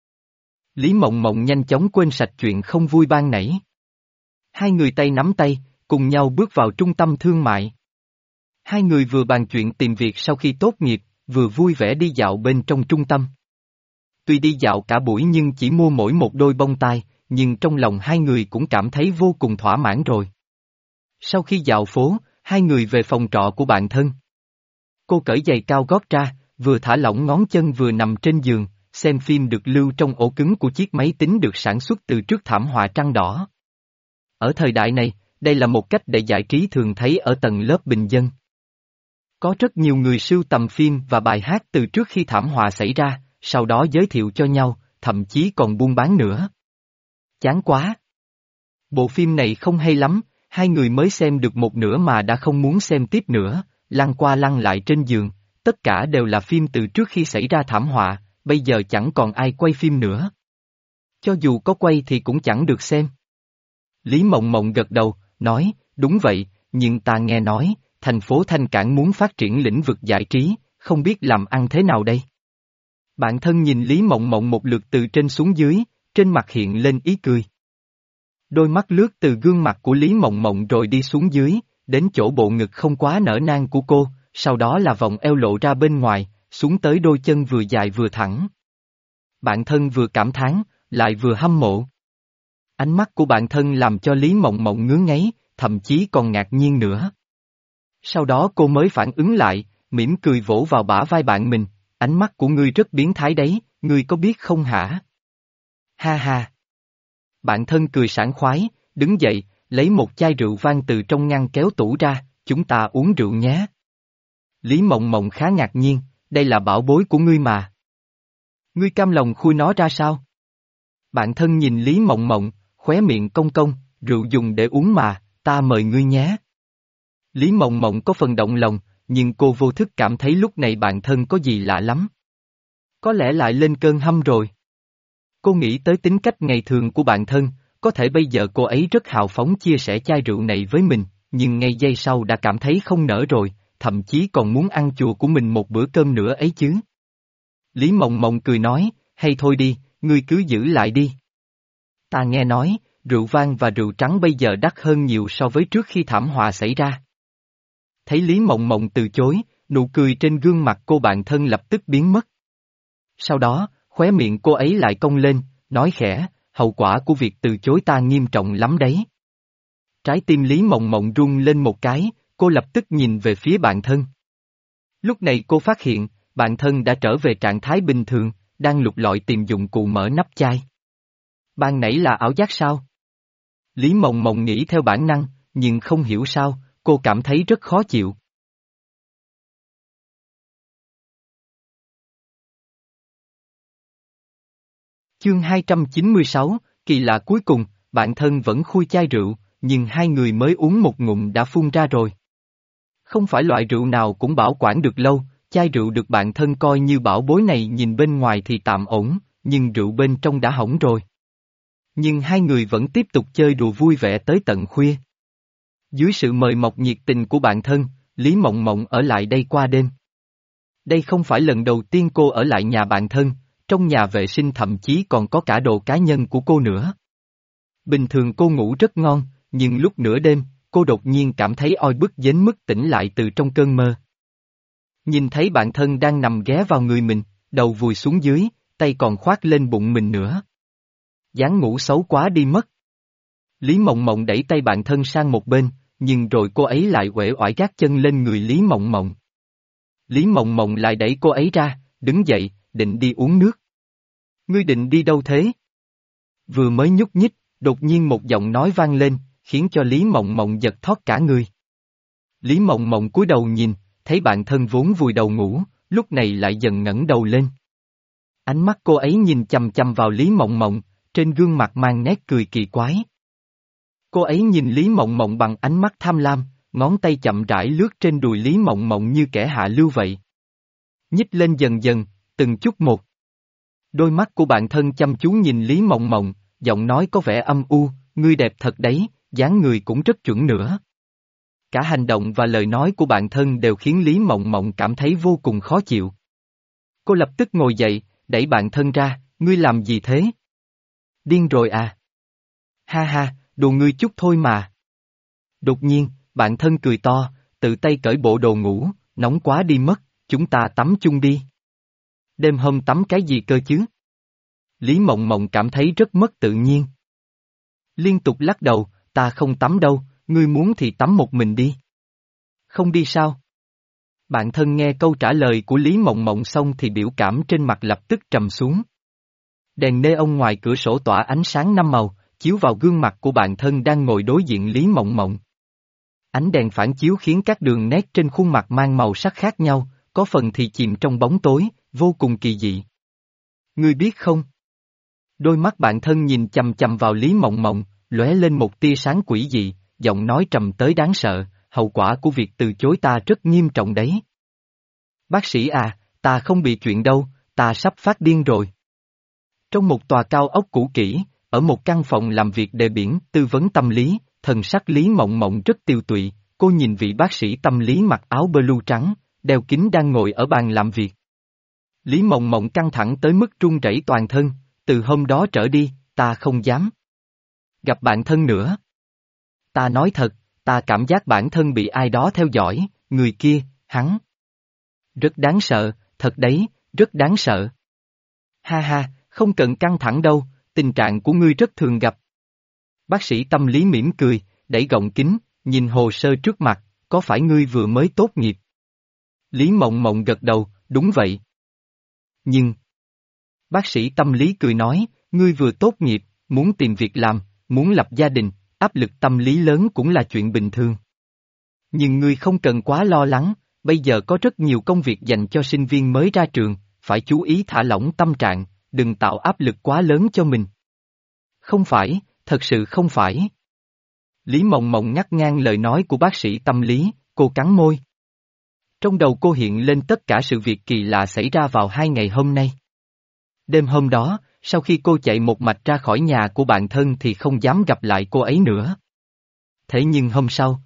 Lý Mộng Mộng nhanh chóng quên sạch chuyện không vui ban nãy. Hai người tay nắm tay, cùng nhau bước vào trung tâm thương mại. Hai người vừa bàn chuyện tìm việc sau khi tốt nghiệp, vừa vui vẻ đi dạo bên trong trung tâm. Tuy đi dạo cả buổi nhưng chỉ mua mỗi một đôi bông tai, nhưng trong lòng hai người cũng cảm thấy vô cùng thỏa mãn rồi. Sau khi dạo phố, hai người về phòng trọ của bạn thân. Cô cởi giày cao gót ra, vừa thả lỏng ngón chân vừa nằm trên giường, xem phim được lưu trong ổ cứng của chiếc máy tính được sản xuất từ trước thảm họa trăng đỏ. Ở thời đại này, đây là một cách để giải trí thường thấy ở tầng lớp bình dân. Có rất nhiều người sưu tầm phim và bài hát từ trước khi thảm họa xảy ra, sau đó giới thiệu cho nhau, thậm chí còn buôn bán nữa. Chán quá! Bộ phim này không hay lắm, hai người mới xem được một nửa mà đã không muốn xem tiếp nữa, lăn qua lăn lại trên giường, tất cả đều là phim từ trước khi xảy ra thảm họa, bây giờ chẳng còn ai quay phim nữa. Cho dù có quay thì cũng chẳng được xem. Lý Mộng Mộng gật đầu, nói, đúng vậy, nhưng ta nghe nói, thành phố Thanh Cảng muốn phát triển lĩnh vực giải trí, không biết làm ăn thế nào đây? Bạn thân nhìn Lý Mộng Mộng một lượt từ trên xuống dưới, trên mặt hiện lên ý cười. Đôi mắt lướt từ gương mặt của Lý Mộng Mộng rồi đi xuống dưới, đến chỗ bộ ngực không quá nở nang của cô, sau đó là vòng eo lộ ra bên ngoài, xuống tới đôi chân vừa dài vừa thẳng. Bạn thân vừa cảm thán, lại vừa hâm mộ. Ánh mắt của bạn thân làm cho Lý Mộng Mộng ngứa ngáy, thậm chí còn ngạc nhiên nữa. Sau đó cô mới phản ứng lại, mỉm cười vỗ vào bả vai bạn mình, ánh mắt của ngươi rất biến thái đấy, ngươi có biết không hả? Ha ha! Bạn thân cười sảng khoái, đứng dậy, lấy một chai rượu vang từ trong ngăn kéo tủ ra, chúng ta uống rượu nhé. Lý Mộng Mộng khá ngạc nhiên, đây là bảo bối của ngươi mà. Ngươi cam lòng khui nó ra sao? Bạn thân nhìn Lý Mộng Mộng, khóe miệng cong cong, rượu dùng để uống mà, ta mời ngươi nhé. Lý Mộng Mộng có phần động lòng, nhưng cô vô thức cảm thấy lúc này bạn thân có gì lạ lắm. Có lẽ lại lên cơn hâm rồi. Cô nghĩ tới tính cách ngày thường của bạn thân, có thể bây giờ cô ấy rất hào phóng chia sẻ chai rượu này với mình, nhưng ngay giây sau đã cảm thấy không nỡ rồi, thậm chí còn muốn ăn chùa của mình một bữa cơm nữa ấy chứ. Lý Mộng Mộng cười nói, hay thôi đi, ngươi cứ giữ lại đi. Ta nghe nói, rượu vang và rượu trắng bây giờ đắt hơn nhiều so với trước khi thảm họa xảy ra. Thấy Lý Mộng Mộng từ chối, nụ cười trên gương mặt cô bạn thân lập tức biến mất. Sau đó, khóe miệng cô ấy lại cong lên, nói khẽ, hậu quả của việc từ chối ta nghiêm trọng lắm đấy. Trái tim Lý Mộng Mộng rung lên một cái, cô lập tức nhìn về phía bạn thân. Lúc này cô phát hiện, bạn thân đã trở về trạng thái bình thường, đang lục lọi tìm dụng cụ mở nắp chai. Ban nãy là ảo giác sao? Lý Mộng Mộng nghĩ theo bản năng, nhưng không hiểu sao, cô cảm thấy rất khó chịu. Chương hai trăm chín mươi sáu, kỳ lạ cuối cùng, bạn thân vẫn khui chai rượu, nhưng hai người mới uống một ngụm đã phun ra rồi. Không phải loại rượu nào cũng bảo quản được lâu, chai rượu được bạn thân coi như bảo bối này nhìn bên ngoài thì tạm ổn, nhưng rượu bên trong đã hỏng rồi. Nhưng hai người vẫn tiếp tục chơi đùa vui vẻ tới tận khuya. Dưới sự mời mọc nhiệt tình của bạn thân, Lý Mộng Mộng ở lại đây qua đêm. Đây không phải lần đầu tiên cô ở lại nhà bạn thân, trong nhà vệ sinh thậm chí còn có cả đồ cá nhân của cô nữa. Bình thường cô ngủ rất ngon, nhưng lúc nửa đêm, cô đột nhiên cảm thấy oi bức đến mức tỉnh lại từ trong cơn mơ. Nhìn thấy bạn thân đang nằm ghé vào người mình, đầu vùi xuống dưới, tay còn khoác lên bụng mình nữa. Dáng ngủ xấu quá đi mất. Lý Mộng Mộng đẩy tay bạn thân sang một bên, nhưng rồi cô ấy lại uể oải gác chân lên người Lý Mộng Mộng. Lý Mộng Mộng lại đẩy cô ấy ra, đứng dậy, định đi uống nước. Ngươi định đi đâu thế? Vừa mới nhúc nhích, đột nhiên một giọng nói vang lên, khiến cho Lý Mộng Mộng giật thót cả người. Lý Mộng Mộng cúi đầu nhìn, thấy bạn thân vốn vùi đầu ngủ, lúc này lại dần ngẩng đầu lên. Ánh mắt cô ấy nhìn chằm chằm vào Lý Mộng Mộng, trên gương mặt mang nét cười kỳ quái. Cô ấy nhìn Lý Mộng Mộng bằng ánh mắt tham lam, ngón tay chậm rãi lướt trên đùi Lý Mộng Mộng như kẻ hạ lưu vậy. Nhích lên dần dần, từng chút một. Đôi mắt của bạn thân chăm chú nhìn Lý Mộng Mộng, giọng nói có vẻ âm u, ngươi đẹp thật đấy, dáng người cũng rất chuẩn nữa. Cả hành động và lời nói của bạn thân đều khiến Lý Mộng Mộng cảm thấy vô cùng khó chịu. Cô lập tức ngồi dậy, đẩy bạn thân ra, ngươi làm gì thế? Điên rồi à? Ha ha, đùa ngươi chút thôi mà. Đột nhiên, bạn thân cười to, tự tay cởi bộ đồ ngủ, nóng quá đi mất, chúng ta tắm chung đi. Đêm hôm tắm cái gì cơ chứ? Lý Mộng Mộng cảm thấy rất mất tự nhiên. Liên tục lắc đầu, ta không tắm đâu, ngươi muốn thì tắm một mình đi. Không đi sao? Bạn thân nghe câu trả lời của Lý Mộng Mộng xong thì biểu cảm trên mặt lập tức trầm xuống. Đèn neon ngoài cửa sổ tỏa ánh sáng năm màu, chiếu vào gương mặt của bạn thân đang ngồi đối diện Lý Mộng Mộng. Ánh đèn phản chiếu khiến các đường nét trên khuôn mặt mang màu sắc khác nhau, có phần thì chìm trong bóng tối, vô cùng kỳ dị. Ngươi biết không? Đôi mắt bạn thân nhìn chằm chằm vào Lý Mộng Mộng, lóe lên một tia sáng quỷ dị, giọng nói trầm tới đáng sợ, hậu quả của việc từ chối ta rất nghiêm trọng đấy. Bác sĩ à, ta không bị chuyện đâu, ta sắp phát điên rồi. Trong một tòa cao ốc cũ kỹ, ở một căn phòng làm việc đề biển tư vấn tâm lý, thần sắc Lý Mộng Mộng rất tiêu tụy, cô nhìn vị bác sĩ tâm lý mặc áo blue trắng, đeo kính đang ngồi ở bàn làm việc. Lý Mộng Mộng căng thẳng tới mức run rẩy toàn thân, từ hôm đó trở đi, ta không dám gặp bạn thân nữa. Ta nói thật, ta cảm giác bản thân bị ai đó theo dõi, người kia, hắn. Rất đáng sợ, thật đấy, rất đáng sợ. Ha ha, không cần căng thẳng đâu, tình trạng của ngươi rất thường gặp. Bác sĩ tâm lý mỉm cười, đẩy gọng kính, nhìn hồ sơ trước mặt, có phải ngươi vừa mới tốt nghiệp? Lý Mộng Mộng gật đầu, đúng vậy. Nhưng... Bác sĩ tâm lý cười nói, ngươi vừa tốt nghiệp, muốn tìm việc làm, muốn lập gia đình, áp lực tâm lý lớn cũng là chuyện bình thường. Nhưng ngươi không cần quá lo lắng, bây giờ có rất nhiều công việc dành cho sinh viên mới ra trường, phải chú ý thả lỏng tâm trạng, đừng tạo áp lực quá lớn cho mình. Không phải, thật sự không phải. Lý Mộng Mộng ngắt ngang lời nói của bác sĩ tâm lý, cô cắn môi. Trong đầu cô hiện lên tất cả sự việc kỳ lạ xảy ra vào hai ngày hôm nay. Đêm hôm đó, sau khi cô chạy một mạch ra khỏi nhà của bạn thân thì không dám gặp lại cô ấy nữa. Thế nhưng hôm sau,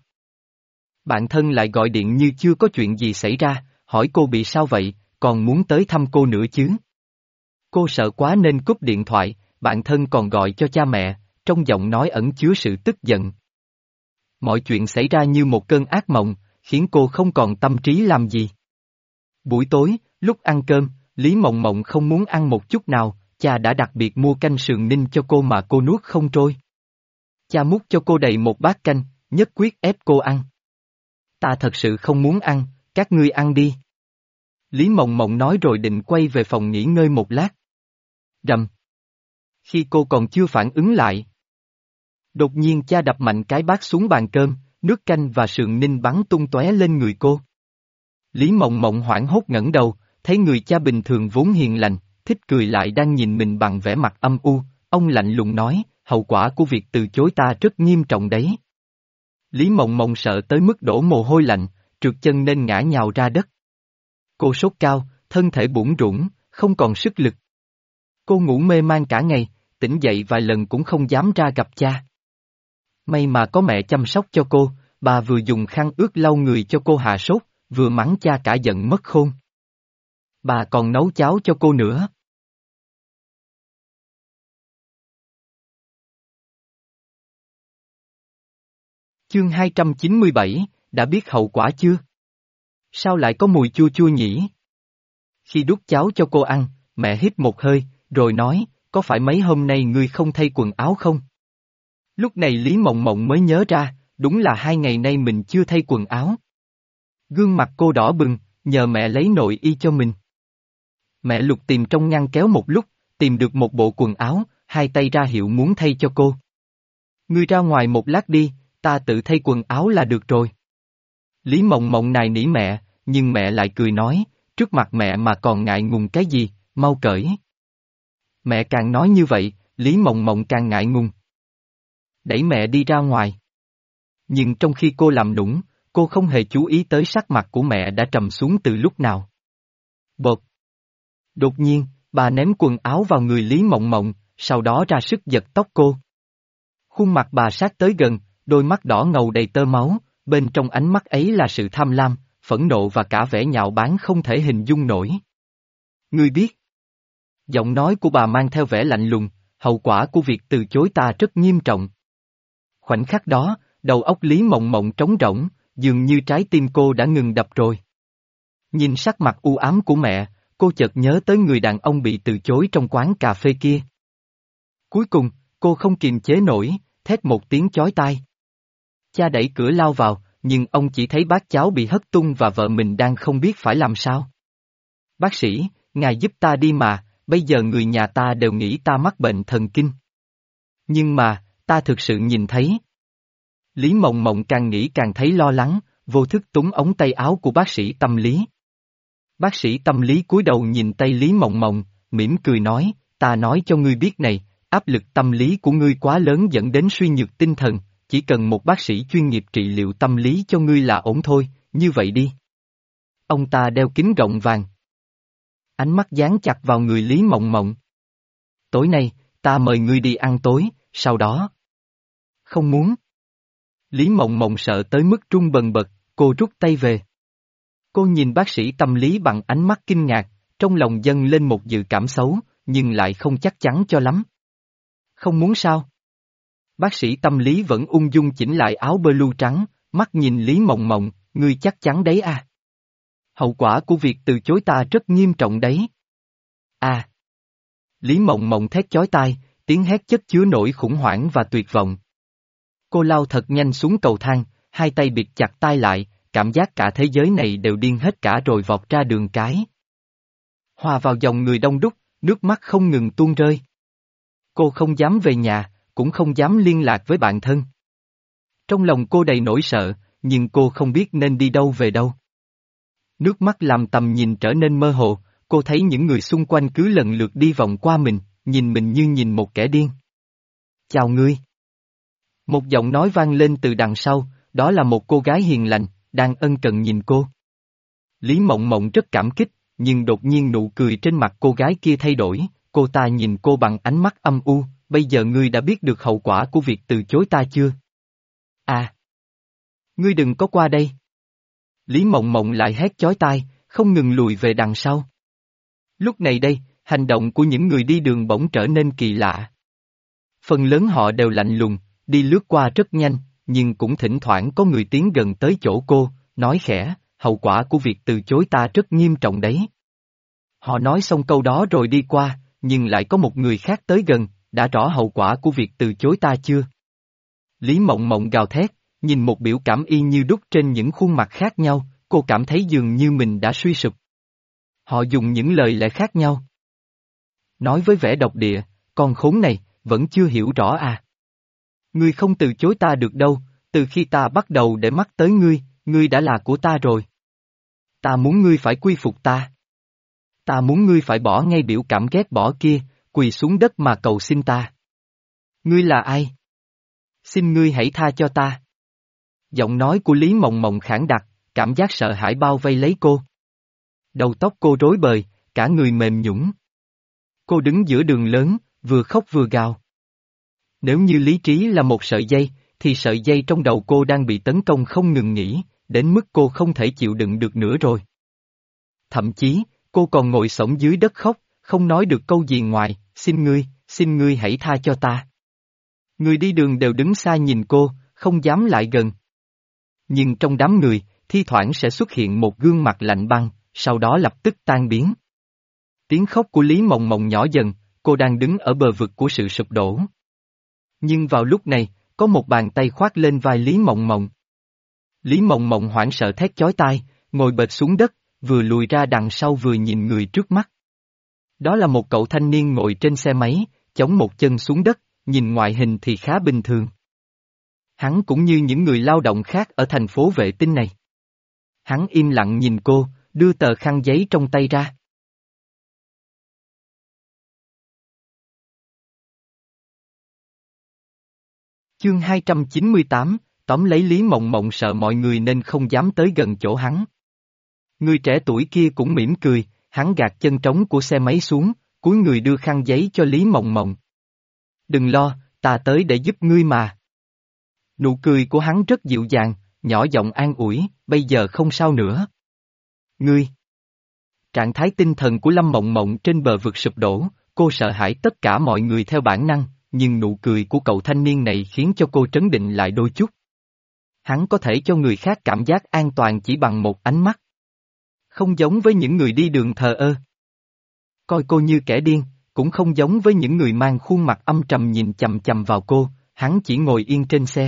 bạn thân lại gọi điện như chưa có chuyện gì xảy ra, hỏi cô bị sao vậy, còn muốn tới thăm cô nữa chứ. Cô sợ quá nên cúp điện thoại, bạn thân còn gọi cho cha mẹ, trong giọng nói ẩn chứa sự tức giận. Mọi chuyện xảy ra như một cơn ác mộng, khiến cô không còn tâm trí làm gì. Buổi tối, lúc ăn cơm, Lý Mộng Mộng không muốn ăn một chút nào, cha đã đặc biệt mua canh sườn ninh cho cô mà cô nuốt không trôi. Cha múc cho cô đầy một bát canh, nhất quyết ép cô ăn. Ta thật sự không muốn ăn, các ngươi ăn đi. Lý Mộng Mộng nói rồi định quay về phòng nghỉ ngơi một lát. Rầm. Khi cô còn chưa phản ứng lại. Đột nhiên cha đập mạnh cái bát xuống bàn cơm, nước canh và sườn ninh bắn tung tóe lên người cô. Lý Mộng Mộng hoảng hốt ngẩng đầu, thấy người cha bình thường vốn hiền lành, thích cười lại đang nhìn mình bằng vẻ mặt âm u, ông lạnh lùng nói, hậu quả của việc từ chối ta rất nghiêm trọng đấy. Lý Mộng Mộng sợ tới mức đổ mồ hôi lạnh, trượt chân nên ngã nhào ra đất. Cô sốt cao, thân thể bủn rủn, không còn sức lực. Cô ngủ mê man cả ngày, tỉnh dậy vài lần cũng không dám ra gặp cha. May mà có mẹ chăm sóc cho cô, bà vừa dùng khăn ướt lau người cho cô hạ sốt, vừa mắng cha cả giận mất khôn. Bà còn nấu cháo cho cô nữa. Chương hai trăm chín mươi bảy, đã biết hậu quả chưa? Sao lại có mùi chua chua nhỉ? Khi đút cháo cho cô ăn, mẹ hít một hơi, rồi nói, có phải mấy hôm nay ngươi không thay quần áo không? Lúc này Lý Mộng Mộng mới nhớ ra, đúng là hai ngày nay mình chưa thay quần áo. Gương mặt cô đỏ bừng, nhờ mẹ lấy nội y cho mình. Mẹ lục tìm trong ngăn kéo một lúc, tìm được một bộ quần áo, hai tay ra hiệu muốn thay cho cô. Ngươi ra ngoài một lát đi, ta tự thay quần áo là được rồi. Lý Mộng Mộng nài nỉ mẹ, nhưng mẹ lại cười nói, trước mặt mẹ mà còn ngại ngùng cái gì, mau cởi. Mẹ càng nói như vậy, Lý Mộng Mộng càng ngại ngùng. Đẩy mẹ đi ra ngoài. Nhưng trong khi cô làm nũng, cô không hề chú ý tới sắc mặt của mẹ đã trầm xuống từ lúc nào. Bột. Đột nhiên, bà ném quần áo vào người Lý Mộng Mộng, sau đó ra sức giật tóc cô. Khuôn mặt bà sát tới gần, đôi mắt đỏ ngầu đầy tơ máu, bên trong ánh mắt ấy là sự tham lam, phẫn nộ và cả vẻ nhạo báng không thể hình dung nổi. Ngươi biết. Giọng nói của bà mang theo vẻ lạnh lùng, hậu quả của việc từ chối ta rất nghiêm trọng. Khoảnh khắc đó, đầu óc Lý Mộng Mộng trống rỗng, dường như trái tim cô đã ngừng đập rồi. Nhìn sắc mặt u ám của mẹ, cô chợt nhớ tới người đàn ông bị từ chối trong quán cà phê kia. Cuối cùng, cô không kiềm chế nổi, thét một tiếng chói tai. Cha đẩy cửa lao vào, nhưng ông chỉ thấy bát cháo bị hất tung và vợ mình đang không biết phải làm sao. Bác sĩ, ngài giúp ta đi mà, bây giờ người nhà ta đều nghĩ ta mắc bệnh thần kinh. Nhưng mà, ta thực sự nhìn thấy. Lý Mộng Mộng càng nghĩ càng thấy lo lắng, vô thức túng ống tay áo của bác sĩ tâm lý. Bác sĩ tâm lý cúi đầu nhìn tay Lý Mộng Mộng, mỉm cười nói, ta nói cho ngươi biết này, áp lực tâm lý của ngươi quá lớn dẫn đến suy nhược tinh thần, chỉ cần một bác sĩ chuyên nghiệp trị liệu tâm lý cho ngươi là ổn thôi, như vậy đi. Ông ta đeo kính rộng vàng. Ánh mắt dán chặt vào người Lý Mộng Mộng. Tối nay, ta mời ngươi đi ăn tối, sau đó. Không muốn. Lý Mộng Mộng sợ tới mức run bần bật, cô rút tay về. Cô nhìn bác sĩ tâm lý bằng ánh mắt kinh ngạc, trong lòng dâng lên một dự cảm xấu, nhưng lại không chắc chắn cho lắm. Không muốn sao? Bác sĩ tâm lý vẫn ung dung chỉnh lại áo blue trắng, mắt nhìn Lý Mộng Mộng, ngươi chắc chắn đấy à? Hậu quả của việc từ chối ta rất nghiêm trọng đấy. À! Lý Mộng Mộng thét chói tai, tiếng hét chất chứa nỗi khủng hoảng và tuyệt vọng. Cô lao thật nhanh xuống cầu thang, hai tay bịt chặt tai lại, cảm giác cả thế giới này đều điên hết cả rồi vọt ra đường cái. Hòa vào dòng người đông đúc, nước mắt không ngừng tuôn rơi. Cô không dám về nhà, cũng không dám liên lạc với bạn thân. Trong lòng cô đầy nỗi sợ, nhưng cô không biết nên đi đâu về đâu. Nước mắt làm tầm nhìn trở nên mơ hồ, cô thấy những người xung quanh cứ lần lượt đi vòng qua mình, nhìn mình như nhìn một kẻ điên. Chào ngươi. Một giọng nói vang lên từ đằng sau, đó là một cô gái hiền lành, đang ân cần nhìn cô. Lý Mộng Mộng rất cảm kích, nhưng đột nhiên nụ cười trên mặt cô gái kia thay đổi, cô ta nhìn cô bằng ánh mắt âm u, bây giờ ngươi đã biết được hậu quả của việc từ chối ta chưa? À! Ngươi đừng có qua đây! Lý Mộng Mộng lại hét chói tai, không ngừng lùi về đằng sau. Lúc này đây, hành động của những người đi đường bỗng trở nên kỳ lạ. Phần lớn họ đều lạnh lùng, đi lướt qua rất nhanh, nhưng cũng thỉnh thoảng có người tiến gần tới chỗ cô, nói khẽ, hậu quả của việc từ chối ta rất nghiêm trọng đấy. Họ nói xong câu đó rồi đi qua, nhưng lại có một người khác tới gần, đã rõ hậu quả của việc từ chối ta chưa? Lý Mộng Mộng gào thét, nhìn một biểu cảm y như đúc trên những khuôn mặt khác nhau, cô cảm thấy dường như mình đã suy sụp. Họ dùng những lời lẽ khác nhau. Nói với vẻ độc địa, con khốn này, vẫn chưa hiểu rõ à. Ngươi không từ chối ta được đâu, từ khi ta bắt đầu để mắt tới ngươi, ngươi đã là của ta rồi. Ta muốn ngươi phải quy phục ta. Ta muốn ngươi phải bỏ ngay biểu cảm ghét bỏ kia, quỳ xuống đất mà cầu xin ta. Ngươi là ai? Xin ngươi hãy tha cho ta. Giọng nói của Lý Mộng Mộng khản đặc, cảm giác sợ hãi bao vây lấy cô. Đầu tóc cô rối bời, cả người mềm nhũn. Cô đứng giữa đường lớn, vừa khóc vừa gào. Nếu như lý trí là một sợi dây, thì sợi dây trong đầu cô đang bị tấn công không ngừng nghỉ, đến mức cô không thể chịu đựng được nữa rồi. Thậm chí, cô còn ngồi xổm dưới đất khóc, không nói được câu gì ngoài, xin ngươi, xin ngươi hãy tha cho ta. Người đi đường đều đứng xa nhìn cô, không dám lại gần. Nhưng trong đám người, thi thoảng sẽ xuất hiện một gương mặt lạnh băng, sau đó lập tức tan biến. Tiếng khóc của Lý Mộng Mộng nhỏ dần, cô đang đứng ở bờ vực của sự sụp đổ. Nhưng vào lúc này, có một bàn tay khoác lên vai Lý Mộng Mộng. Lý Mộng Mộng hoảng sợ thét chói tai, ngồi bệt xuống đất, vừa lùi ra đằng sau vừa nhìn người trước mắt. Đó là một cậu thanh niên ngồi trên xe máy, chống một chân xuống đất, nhìn ngoại hình thì khá bình thường. Hắn cũng như những người lao động khác ở thành phố vệ tinh này. Hắn im lặng nhìn cô, đưa tờ khăn giấy trong tay ra. Chương hai trăm chín mươi tám, tóm lấy Lý Mộng Mộng sợ mọi người nên không dám tới gần chỗ hắn. Người trẻ tuổi kia cũng mỉm cười, hắn gạt chân trống của xe máy xuống, cúi người đưa khăn giấy cho Lý Mộng Mộng. Đừng lo, ta tới để giúp ngươi mà. Nụ cười của hắn rất dịu dàng, nhỏ giọng an ủi, bây giờ không sao nữa. Ngươi. Trạng thái tinh thần của Lâm Mộng Mộng trên bờ vực sụp đổ, cô sợ hãi tất cả mọi người theo bản năng, nhưng nụ cười của cậu thanh niên này khiến cho cô trấn định lại đôi chút. Hắn có thể cho người khác cảm giác an toàn chỉ bằng một ánh mắt. Không giống với những người đi đường thờ ơ. Coi cô như kẻ điên, cũng không giống với những người mang khuôn mặt âm trầm nhìn chằm chằm vào cô, hắn chỉ ngồi yên trên xe.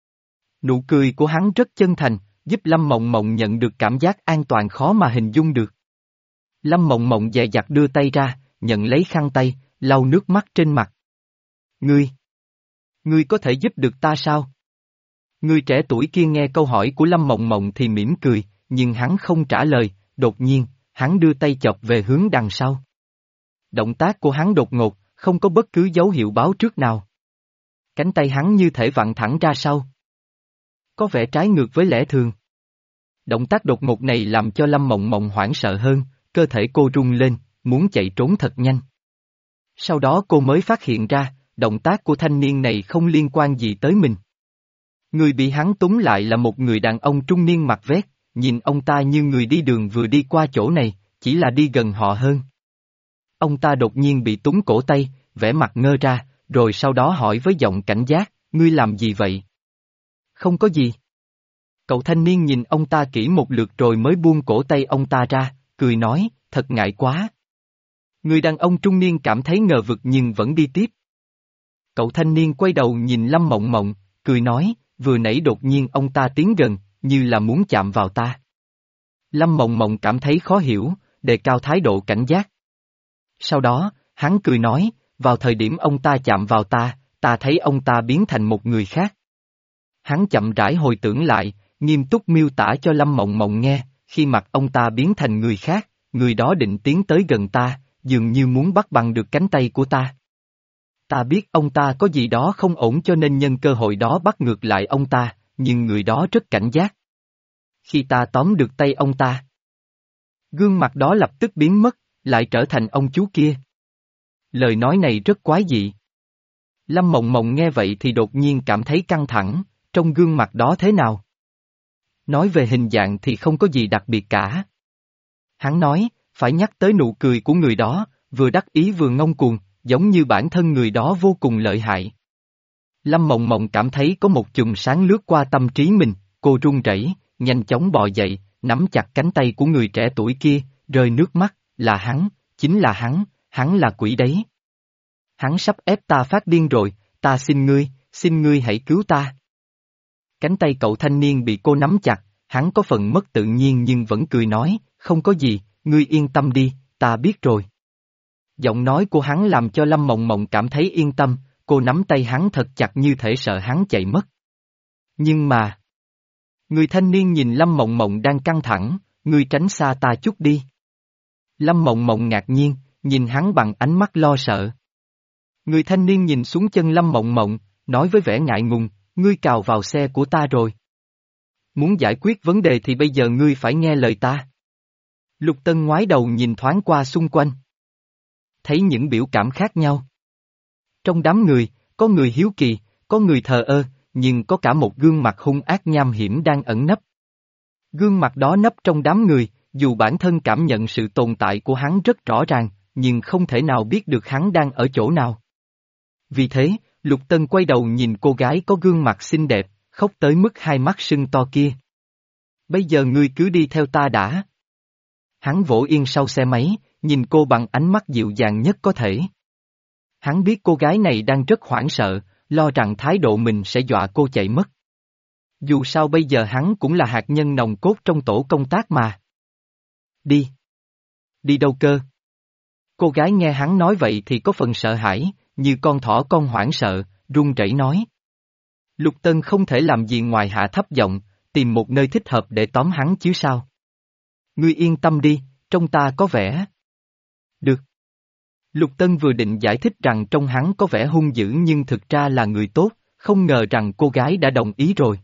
Nụ cười của hắn rất chân thành, giúp Lâm Mộng Mộng nhận được cảm giác an toàn khó mà hình dung được. Lâm Mộng Mộng dè dặt đưa tay ra, nhận lấy khăn tay, lau nước mắt trên mặt. Ngươi! Ngươi có thể giúp được ta sao? Người trẻ tuổi kia nghe câu hỏi của Lâm Mộng Mộng thì mỉm cười, nhưng hắn không trả lời, đột nhiên, hắn đưa tay chọc về hướng đằng sau. Động tác của hắn đột ngột, không có bất cứ dấu hiệu báo trước nào. Cánh tay hắn như thể vặn thẳng ra sau. Có vẻ trái ngược với lẽ thường. Động tác đột ngột này làm cho Lâm Mộng Mộng hoảng sợ hơn, cơ thể cô rung lên, muốn chạy trốn thật nhanh. Sau đó cô mới phát hiện ra, động tác của thanh niên này không liên quan gì tới mình. Người bị hắn túng lại là một người đàn ông trung niên mặc vest, nhìn ông ta như người đi đường vừa đi qua chỗ này, chỉ là đi gần họ hơn. Ông ta đột nhiên bị túng cổ tay, vẻ mặt ngơ ra, rồi sau đó hỏi với giọng cảnh giác, ngươi làm gì vậy? Không có gì. Cậu thanh niên nhìn ông ta kỹ một lượt rồi mới buông cổ tay ông ta ra, cười nói, thật ngại quá. Người đàn ông trung niên cảm thấy ngờ vực nhưng vẫn đi tiếp. Cậu thanh niên quay đầu nhìn Lâm Mộng Mộng, cười nói, vừa nãy đột nhiên ông ta tiến gần, như là muốn chạm vào ta. Lâm Mộng Mộng cảm thấy khó hiểu, đề cao thái độ cảnh giác. Sau đó, hắn cười nói, vào thời điểm ông ta chạm vào ta, ta thấy ông ta biến thành một người khác. Hắn chậm rãi hồi tưởng lại, nghiêm túc miêu tả cho Lâm Mộng Mộng nghe, khi mặt ông ta biến thành người khác, người đó định tiến tới gần ta, dường như muốn bắt bằng được cánh tay của ta. Ta biết ông ta có gì đó không ổn cho nên nhân cơ hội đó bắt ngược lại ông ta, nhưng người đó rất cảnh giác. Khi ta tóm được tay ông ta, gương mặt đó lập tức biến mất, lại trở thành ông chú kia. Lời nói này rất quái dị. Lâm Mộng Mộng nghe vậy thì đột nhiên cảm thấy căng thẳng, trong gương mặt đó thế nào? Nói về hình dạng thì không có gì đặc biệt cả. Hắn nói, phải nhắc tới nụ cười của người đó, vừa đắc ý vừa ngông cuồng, giống như bản thân người đó vô cùng lợi hại. Lâm Mộng Mộng cảm thấy có một chùm sáng lướt qua tâm trí mình, cô run rẩy, nhanh chóng bò dậy, nắm chặt cánh tay của người trẻ tuổi kia, rơi nước mắt, là hắn, chính là hắn, hắn là quỷ đấy. Hắn sắp ép ta phát điên rồi, ta xin ngươi, xin ngươi hãy cứu ta. Cánh tay cậu thanh niên bị cô nắm chặt, hắn có phần mất tự nhiên nhưng vẫn cười nói, không có gì, ngươi yên tâm đi, ta biết rồi. Giọng nói của hắn làm cho Lâm Mộng Mộng cảm thấy yên tâm, cô nắm tay hắn thật chặt như thể sợ hắn chạy mất. Nhưng mà... Người thanh niên nhìn Lâm Mộng Mộng đang căng thẳng, ngươi tránh xa ta chút đi. Lâm Mộng Mộng ngạc nhiên, nhìn hắn bằng ánh mắt lo sợ. Người thanh niên nhìn xuống chân Lâm Mộng Mộng, nói với vẻ ngại ngùng, ngươi cào vào xe của ta rồi. Muốn giải quyết vấn đề thì bây giờ ngươi phải nghe lời ta. Lục Tân ngoái đầu nhìn thoáng qua xung quanh. Thấy những biểu cảm khác nhau. Trong đám người, có người hiếu kỳ, có người thờ ơ, nhưng có cả một gương mặt hung ác nham hiểm đang ẩn nấp. Gương mặt đó nấp trong đám người, dù bản thân cảm nhận sự tồn tại của hắn rất rõ ràng, nhưng không thể nào biết được hắn đang ở chỗ nào. Vì thế, Lục Tân quay đầu nhìn cô gái có gương mặt xinh đẹp, khóc tới mức hai mắt sưng to kia. Bây giờ ngươi cứ đi theo ta đã. Hắn vỗ yên sau xe máy, nhìn cô bằng ánh mắt dịu dàng nhất có thể. Hắn biết cô gái này đang rất hoảng sợ, lo rằng thái độ mình sẽ dọa cô chạy mất. Dù sao bây giờ hắn cũng là hạt nhân nòng cốt trong tổ công tác mà. Đi. Đi đâu cơ? Cô gái nghe hắn nói vậy thì có phần sợ hãi, như con thỏ con hoảng sợ, run rẩy nói. Lục Tân không thể làm gì ngoài hạ thấp giọng, tìm một nơi thích hợp để tóm hắn chứ sao. Ngươi yên tâm đi, trong ta có vẻ. Được. Lục Tân vừa định giải thích rằng trong hắn có vẻ hung dữ nhưng thực ra là người tốt, không ngờ rằng cô gái đã đồng ý rồi.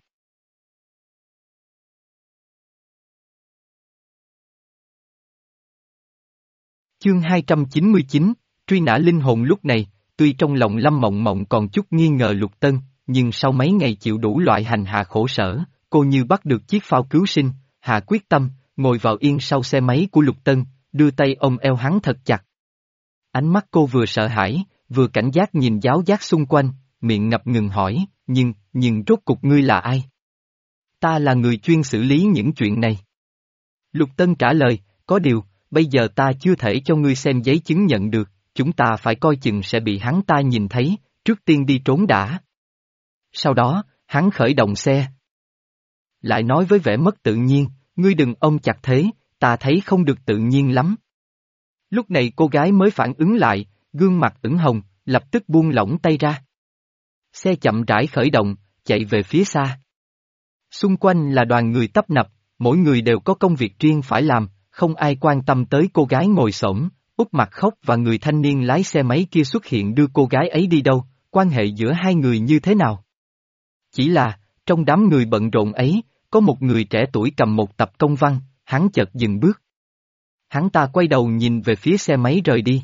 Chương hai trăm chín mươi chín, truy nã linh hồn lúc này, tuy trong lòng Lâm Mộng Mộng còn chút nghi ngờ Lục Tân, nhưng sau mấy ngày chịu đủ loại hành hạ khổ sở, cô như bắt được chiếc phao cứu sinh, hạ quyết tâm, ngồi vào yên sau xe máy của Lục Tân, đưa tay ôm eo hắn thật chặt. Ánh mắt cô vừa sợ hãi, vừa cảnh giác nhìn giáo giác xung quanh, miệng ngập ngừng hỏi, nhưng, nhưng rốt cục ngươi là ai? Ta là người chuyên xử lý những chuyện này. Lục Tân trả lời, có điều, bây giờ ta chưa thể cho ngươi xem giấy chứng nhận được, chúng ta phải coi chừng sẽ bị hắn ta nhìn thấy, trước tiên đi trốn đã. Sau đó, hắn khởi động xe. Lại nói với vẻ mất tự nhiên, ngươi đừng ôm chặt thế, ta thấy không được tự nhiên lắm. Lúc này cô gái mới phản ứng lại, gương mặt ửng hồng, lập tức buông lỏng tay ra. Xe chậm rãi khởi động, chạy về phía xa. Xung quanh là đoàn người tấp nập, mỗi người đều có công việc riêng phải làm, không ai quan tâm tới cô gái ngồi xổm, úp mặt khóc và người thanh niên lái xe máy kia xuất hiện đưa cô gái ấy đi đâu, quan hệ giữa hai người như thế nào. Chỉ là, trong đám người bận rộn ấy, có một người trẻ tuổi cầm một tập công văn, hắn chợt dừng bước. Hắn ta quay đầu nhìn về phía xe máy rời đi.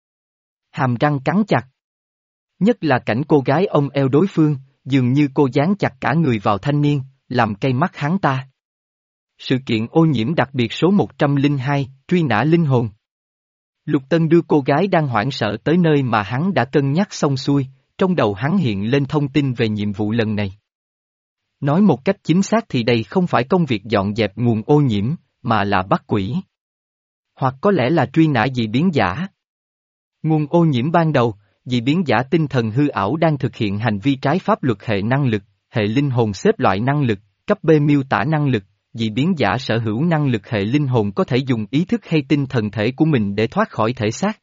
Hàm răng cắn chặt. Nhất là cảnh cô gái ôm eo đối phương, dường như cô dán chặt cả người vào thanh niên, làm cay mắt hắn ta. Sự kiện ô nhiễm đặc biệt số một trăm lẻ hai, truy nã linh hồn. Lục Tân đưa cô gái đang hoảng sợ tới nơi mà hắn đã cân nhắc xong xuôi, trong đầu hắn hiện lên thông tin về nhiệm vụ lần này. Nói một cách chính xác thì đây không phải công việc dọn dẹp nguồn ô nhiễm, mà là bắt quỷ. Hoặc có lẽ là truy nã dị biến giả. Nguồn ô nhiễm ban đầu, dị biến giả tinh thần hư ảo đang thực hiện hành vi trái pháp luật hệ năng lực, hệ linh hồn xếp loại năng lực, cấp B miêu tả năng lực, dị biến giả sở hữu năng lực hệ linh hồn có thể dùng ý thức hay tinh thần thể của mình để thoát khỏi thể xác.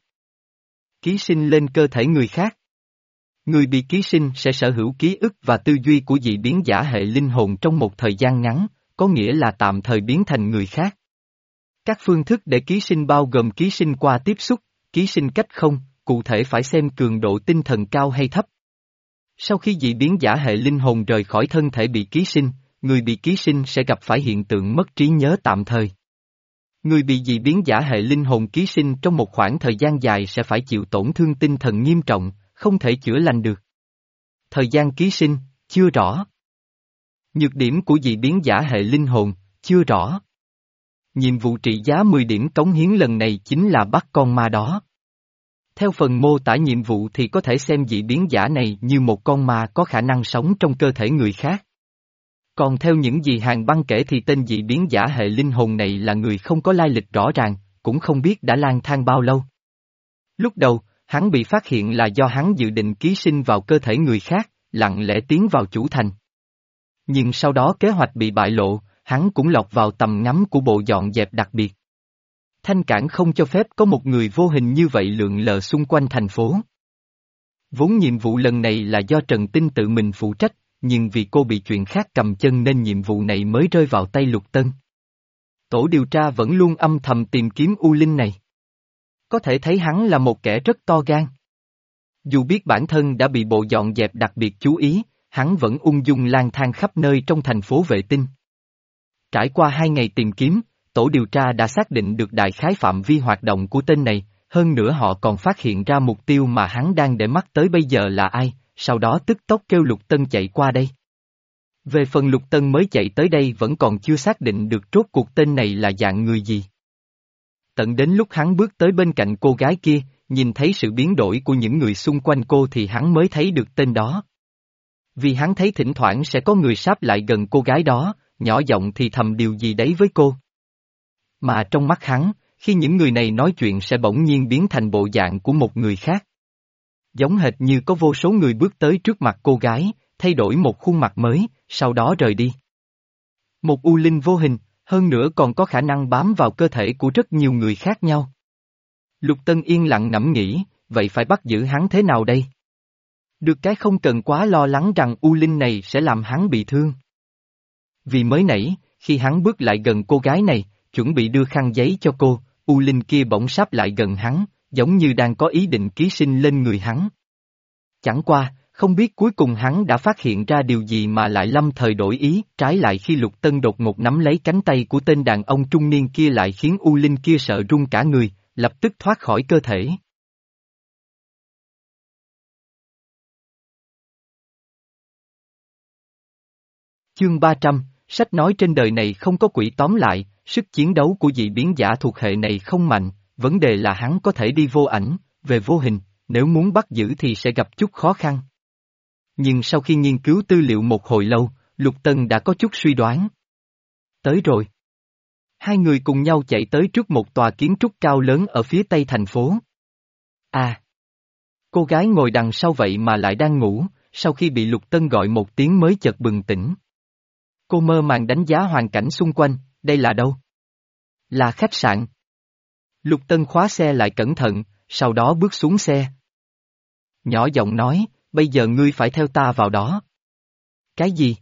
Ký sinh lên cơ thể người khác. Người bị ký sinh sẽ sở hữu ký ức và tư duy của dị biến giả hệ linh hồn trong một thời gian ngắn, có nghĩa là tạm thời biến thành người khác. Các phương thức để ký sinh bao gồm ký sinh qua tiếp xúc, ký sinh cách không, cụ thể phải xem cường độ tinh thần cao hay thấp. Sau khi dị biến giả hệ linh hồn rời khỏi thân thể bị ký sinh, người bị ký sinh sẽ gặp phải hiện tượng mất trí nhớ tạm thời. Người bị dị biến giả hệ linh hồn ký sinh trong một khoảng thời gian dài sẽ phải chịu tổn thương tinh thần nghiêm trọng, không thể chữa lành được. Thời gian ký sinh, chưa rõ. Nhược điểm của dị biến giả hệ linh hồn, chưa rõ. Nhiệm vụ trị giá mười điểm cống hiến lần này chính là bắt con ma đó. Theo phần mô tả nhiệm vụ thì có thể xem dị biến giả này như một con ma có khả năng sống trong cơ thể người khác. Còn theo những gì Hàng Băng kể thì tên dị biến giả hệ linh hồn này là người không có lai lịch rõ ràng, cũng không biết đã lang thang bao lâu. Lúc đầu, hắn bị phát hiện là do hắn dự định ký sinh vào cơ thể người khác, lặng lẽ tiến vào chủ thành. Nhưng sau đó kế hoạch bị bại lộ, hắn cũng lọt vào tầm ngắm của bộ dọn dẹp đặc biệt. Thanh Cảng không cho phép có một người vô hình như vậy lượn lờ xung quanh thành phố. Vốn nhiệm vụ lần này là do Trần Tinh tự mình phụ trách, nhưng vì cô bị chuyện khác cầm chân nên nhiệm vụ này mới rơi vào tay Lục Tân. Tổ điều tra vẫn luôn âm thầm tìm kiếm U Linh này. Có thể thấy hắn là một kẻ rất to gan. Dù biết bản thân đã bị bộ dọn dẹp đặc biệt chú ý, hắn vẫn ung dung lang thang khắp nơi trong thành phố vệ tinh. Trải qua hai ngày tìm kiếm, tổ điều tra đã xác định được đại khái phạm vi hoạt động của tên này, hơn nữa họ còn phát hiện ra mục tiêu mà hắn đang để mắt tới bây giờ là ai, sau đó tức tốc kêu Lục Tân chạy qua đây. Về phần Lục Tân mới chạy tới đây vẫn còn chưa xác định được rốt cuộc tên này là dạng người gì. Tận đến lúc hắn bước tới bên cạnh cô gái kia, nhìn thấy sự biến đổi của những người xung quanh cô thì hắn mới thấy được tên đó. Vì hắn thấy thỉnh thoảng sẽ có người sáp lại gần cô gái đó, nhỏ giọng thì thầm điều gì đấy với cô. Mà trong mắt hắn, khi những người này nói chuyện sẽ bỗng nhiên biến thành bộ dạng của một người khác. Giống hệt như có vô số người bước tới trước mặt cô gái, thay đổi một khuôn mặt mới, sau đó rời đi. Một u linh vô hình, hơn nữa còn có khả năng bám vào cơ thể của rất nhiều người khác nhau. Lục Tân yên lặng ngẫm nghĩ, vậy phải bắt giữ hắn thế nào đây? Được cái không cần quá lo lắng rằng u linh này sẽ làm hắn bị thương. Vì mới nãy, khi hắn bước lại gần cô gái này, chuẩn bị đưa khăn giấy cho cô, u linh kia bỗng sáp lại gần hắn, giống như đang có ý định ký sinh lên người hắn. Chẳng qua, không biết cuối cùng hắn đã phát hiện ra điều gì mà lại lâm thời đổi ý, trái lại khi Lục Tân đột ngột nắm lấy cánh tay của tên đàn ông trung niên kia lại khiến u linh kia sợ run cả người, lập tức thoát khỏi cơ thể. Chương ba trăm, sách nói trên đời này không có quỷ tóm lại, sức chiến đấu của dị biến giả thuộc hệ này không mạnh, vấn đề là hắn có thể đi vô ảnh, về vô hình, nếu muốn bắt giữ thì sẽ gặp chút khó khăn. Nhưng sau khi nghiên cứu tư liệu một hồi lâu, Lục Tân đã có chút suy đoán. Tới rồi. Hai người cùng nhau chạy tới trước một tòa kiến trúc cao lớn ở phía tây thành phố. À! Cô gái ngồi đằng sau vậy mà lại đang ngủ, sau khi bị Lục Tân gọi một tiếng mới chợt bừng tỉnh. Cô mơ màng đánh giá hoàn cảnh xung quanh, đây là đâu? Là khách sạn. Lục Tân khóa xe lại cẩn thận, sau đó bước xuống xe. Nhỏ giọng nói, bây giờ ngươi phải theo ta vào đó. Cái gì?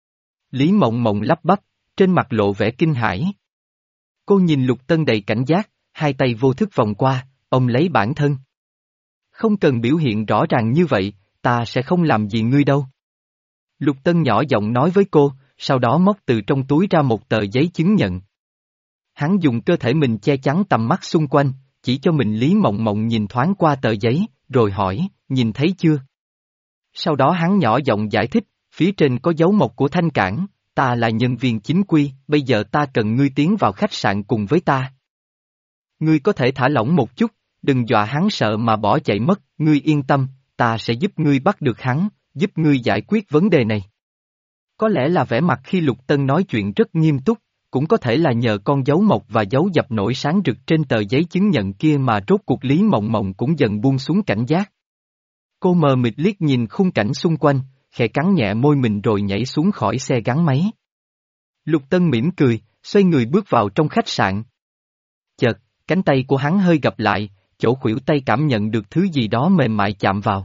Lý Mộng Mộng lắp bắp, trên mặt lộ vẻ kinh hãi. Cô nhìn Lục Tân đầy cảnh giác, hai tay vô thức vòng qua, ôm lấy bản thân. Không cần biểu hiện rõ ràng như vậy, ta sẽ không làm gì ngươi đâu. Lục Tân nhỏ giọng nói với cô, sau đó móc từ trong túi ra một tờ giấy chứng nhận. Hắn dùng cơ thể mình che chắn tầm mắt xung quanh, chỉ cho mình Lý Mộng Mộng nhìn thoáng qua tờ giấy, rồi hỏi, nhìn thấy chưa? Sau đó hắn nhỏ giọng giải thích, phía trên có dấu mộc của Thanh Cảng, ta là nhân viên chính quy, bây giờ ta cần ngươi tiến vào khách sạn cùng với ta. Ngươi có thể thả lỏng một chút, đừng dọa hắn sợ mà bỏ chạy mất, ngươi yên tâm, ta sẽ giúp ngươi bắt được hắn, giúp ngươi giải quyết vấn đề này. Có lẽ là vẻ mặt khi Lục Tân nói chuyện rất nghiêm túc, cũng có thể là nhờ con dấu mộc và dấu dập nổi sáng rực trên tờ giấy chứng nhận kia mà rốt cuộc Lý Mộng Mộng cũng dần buông xuống cảnh giác. Cô mờ mịt liếc nhìn khung cảnh xung quanh, khẽ cắn nhẹ môi mình rồi nhảy xuống khỏi xe gắn máy. Lục Tân mỉm cười, xoay người bước vào trong khách sạn. Chợt, cánh tay của hắn hơi gập lại, chỗ khuỷu tay cảm nhận được thứ gì đó mềm mại chạm vào.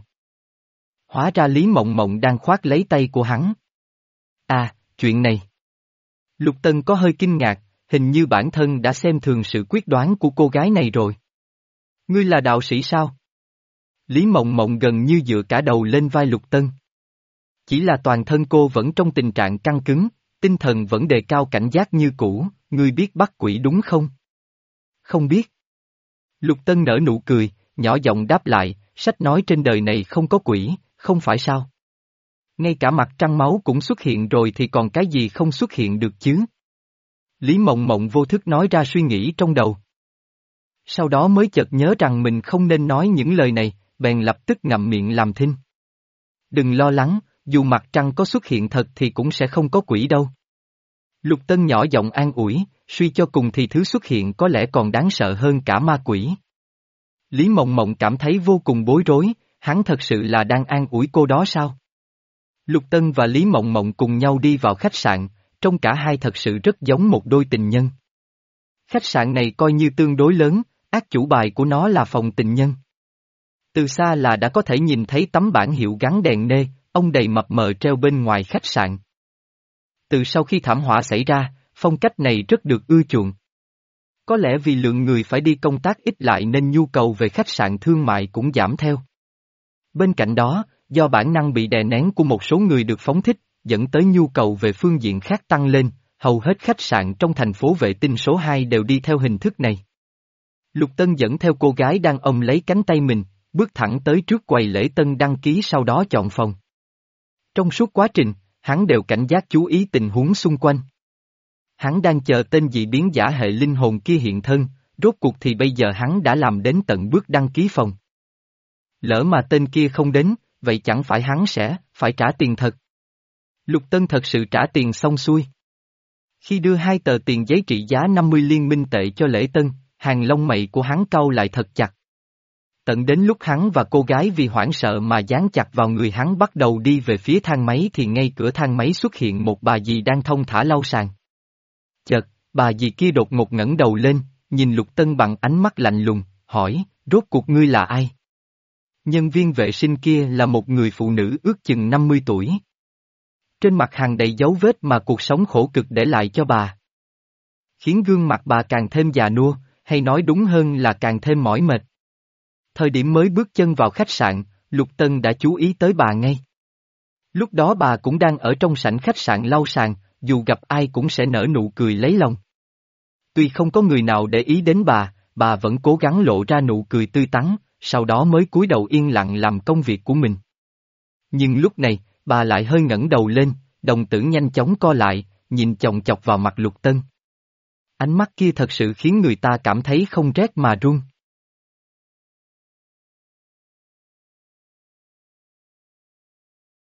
Hóa ra Lý Mộng Mộng đang khoác lấy tay của hắn. À, chuyện này. Lục Tân có hơi kinh ngạc, hình như bản thân đã xem thường sự quyết đoán của cô gái này rồi. Ngươi là đạo sĩ sao? Lý Mộng Mộng gần như dựa cả đầu lên vai Lục Tân. Chỉ là toàn thân cô vẫn trong tình trạng căng cứng, tinh thần vẫn đề cao cảnh giác như cũ, ngươi biết bắt quỷ đúng không? Không biết. Lục Tân nở nụ cười, nhỏ giọng đáp lại, sách nói trên đời này không có quỷ, không phải sao? Ngay cả mặt trăng máu cũng xuất hiện rồi thì còn cái gì không xuất hiện được chứ? Lý Mộng Mộng vô thức nói ra suy nghĩ trong đầu. Sau đó mới chợt nhớ rằng mình không nên nói những lời này, bèn lập tức ngậm miệng làm thinh. Đừng lo lắng, dù mặt trăng có xuất hiện thật thì cũng sẽ không có quỷ đâu. Lục Tân nhỏ giọng an ủi, suy cho cùng thì thứ xuất hiện có lẽ còn đáng sợ hơn cả ma quỷ. Lý Mộng Mộng cảm thấy vô cùng bối rối, hắn thật sự là đang an ủi cô đó sao? Lục Tân và Lý Mộng Mộng cùng nhau đi vào khách sạn, trông cả hai thật sự rất giống một đôi tình nhân. Khách sạn này coi như tương đối lớn, ác chủ bài của nó là phòng tình nhân. Từ xa là đã có thể nhìn thấy tấm bảng hiệu gắn đèn nê, ông đầy mập mờ treo bên ngoài khách sạn. Từ sau khi thảm họa xảy ra, phong cách này rất được ưa chuộng. Có lẽ vì lượng người phải đi công tác ít lại nên nhu cầu về khách sạn thương mại cũng giảm theo. Bên cạnh đó, do bản năng bị đè nén của một số người được phóng thích, dẫn tới nhu cầu về phương diện khác tăng lên, hầu hết khách sạn trong thành phố vệ tinh số hai đều đi theo hình thức này. Lục Tân dẫn theo cô gái đang ôm lấy cánh tay mình, bước thẳng tới trước quầy lễ tân đăng ký sau đó chọn phòng. Trong suốt quá trình, hắn đều cảnh giác chú ý tình huống xung quanh. Hắn đang chờ tên dị biến giả hệ linh hồn kia hiện thân, rốt cuộc thì bây giờ hắn đã làm đến tận bước đăng ký phòng. Lỡ mà tên kia không đến, vậy chẳng phải hắn sẽ phải trả tiền thật. Lục Tân thật sự trả tiền xong xuôi. Khi đưa hai tờ tiền giấy trị giá năm mươi liên minh tệ cho lễ tân, hàng lông mày của hắn cau lại thật chặt. Tận đến lúc hắn và cô gái vì hoảng sợ mà dán chặt vào người hắn bắt đầu đi về phía thang máy thì ngay cửa thang máy xuất hiện một bà dì đang thong thả lau sàn. Chợt, bà dì kia đột ngột ngẩng đầu lên, nhìn Lục Tân bằng ánh mắt lạnh lùng, hỏi, rốt cuộc ngươi là ai? Nhân viên vệ sinh kia là một người phụ nữ ước chừng năm mươi tuổi. Trên mặt hằn đầy dấu vết mà cuộc sống khổ cực để lại cho bà. Khiến gương mặt bà càng thêm già nua, hay nói đúng hơn là càng thêm mỏi mệt. Thời điểm mới bước chân vào khách sạn, Lục Tân đã chú ý tới bà ngay. Lúc đó bà cũng đang ở trong sảnh khách sạn lau sàn, dù gặp ai cũng sẽ nở nụ cười lấy lòng. Tuy không có người nào để ý đến bà, bà vẫn cố gắng lộ ra nụ cười tươi tắn, sau đó mới cúi đầu yên lặng làm công việc của mình. Nhưng lúc này, bà lại hơi ngẩng đầu lên, đồng tử nhanh chóng co lại, nhìn chòng chọc vào mặt Lục Tân. Ánh mắt kia thật sự khiến người ta cảm thấy không rét mà run.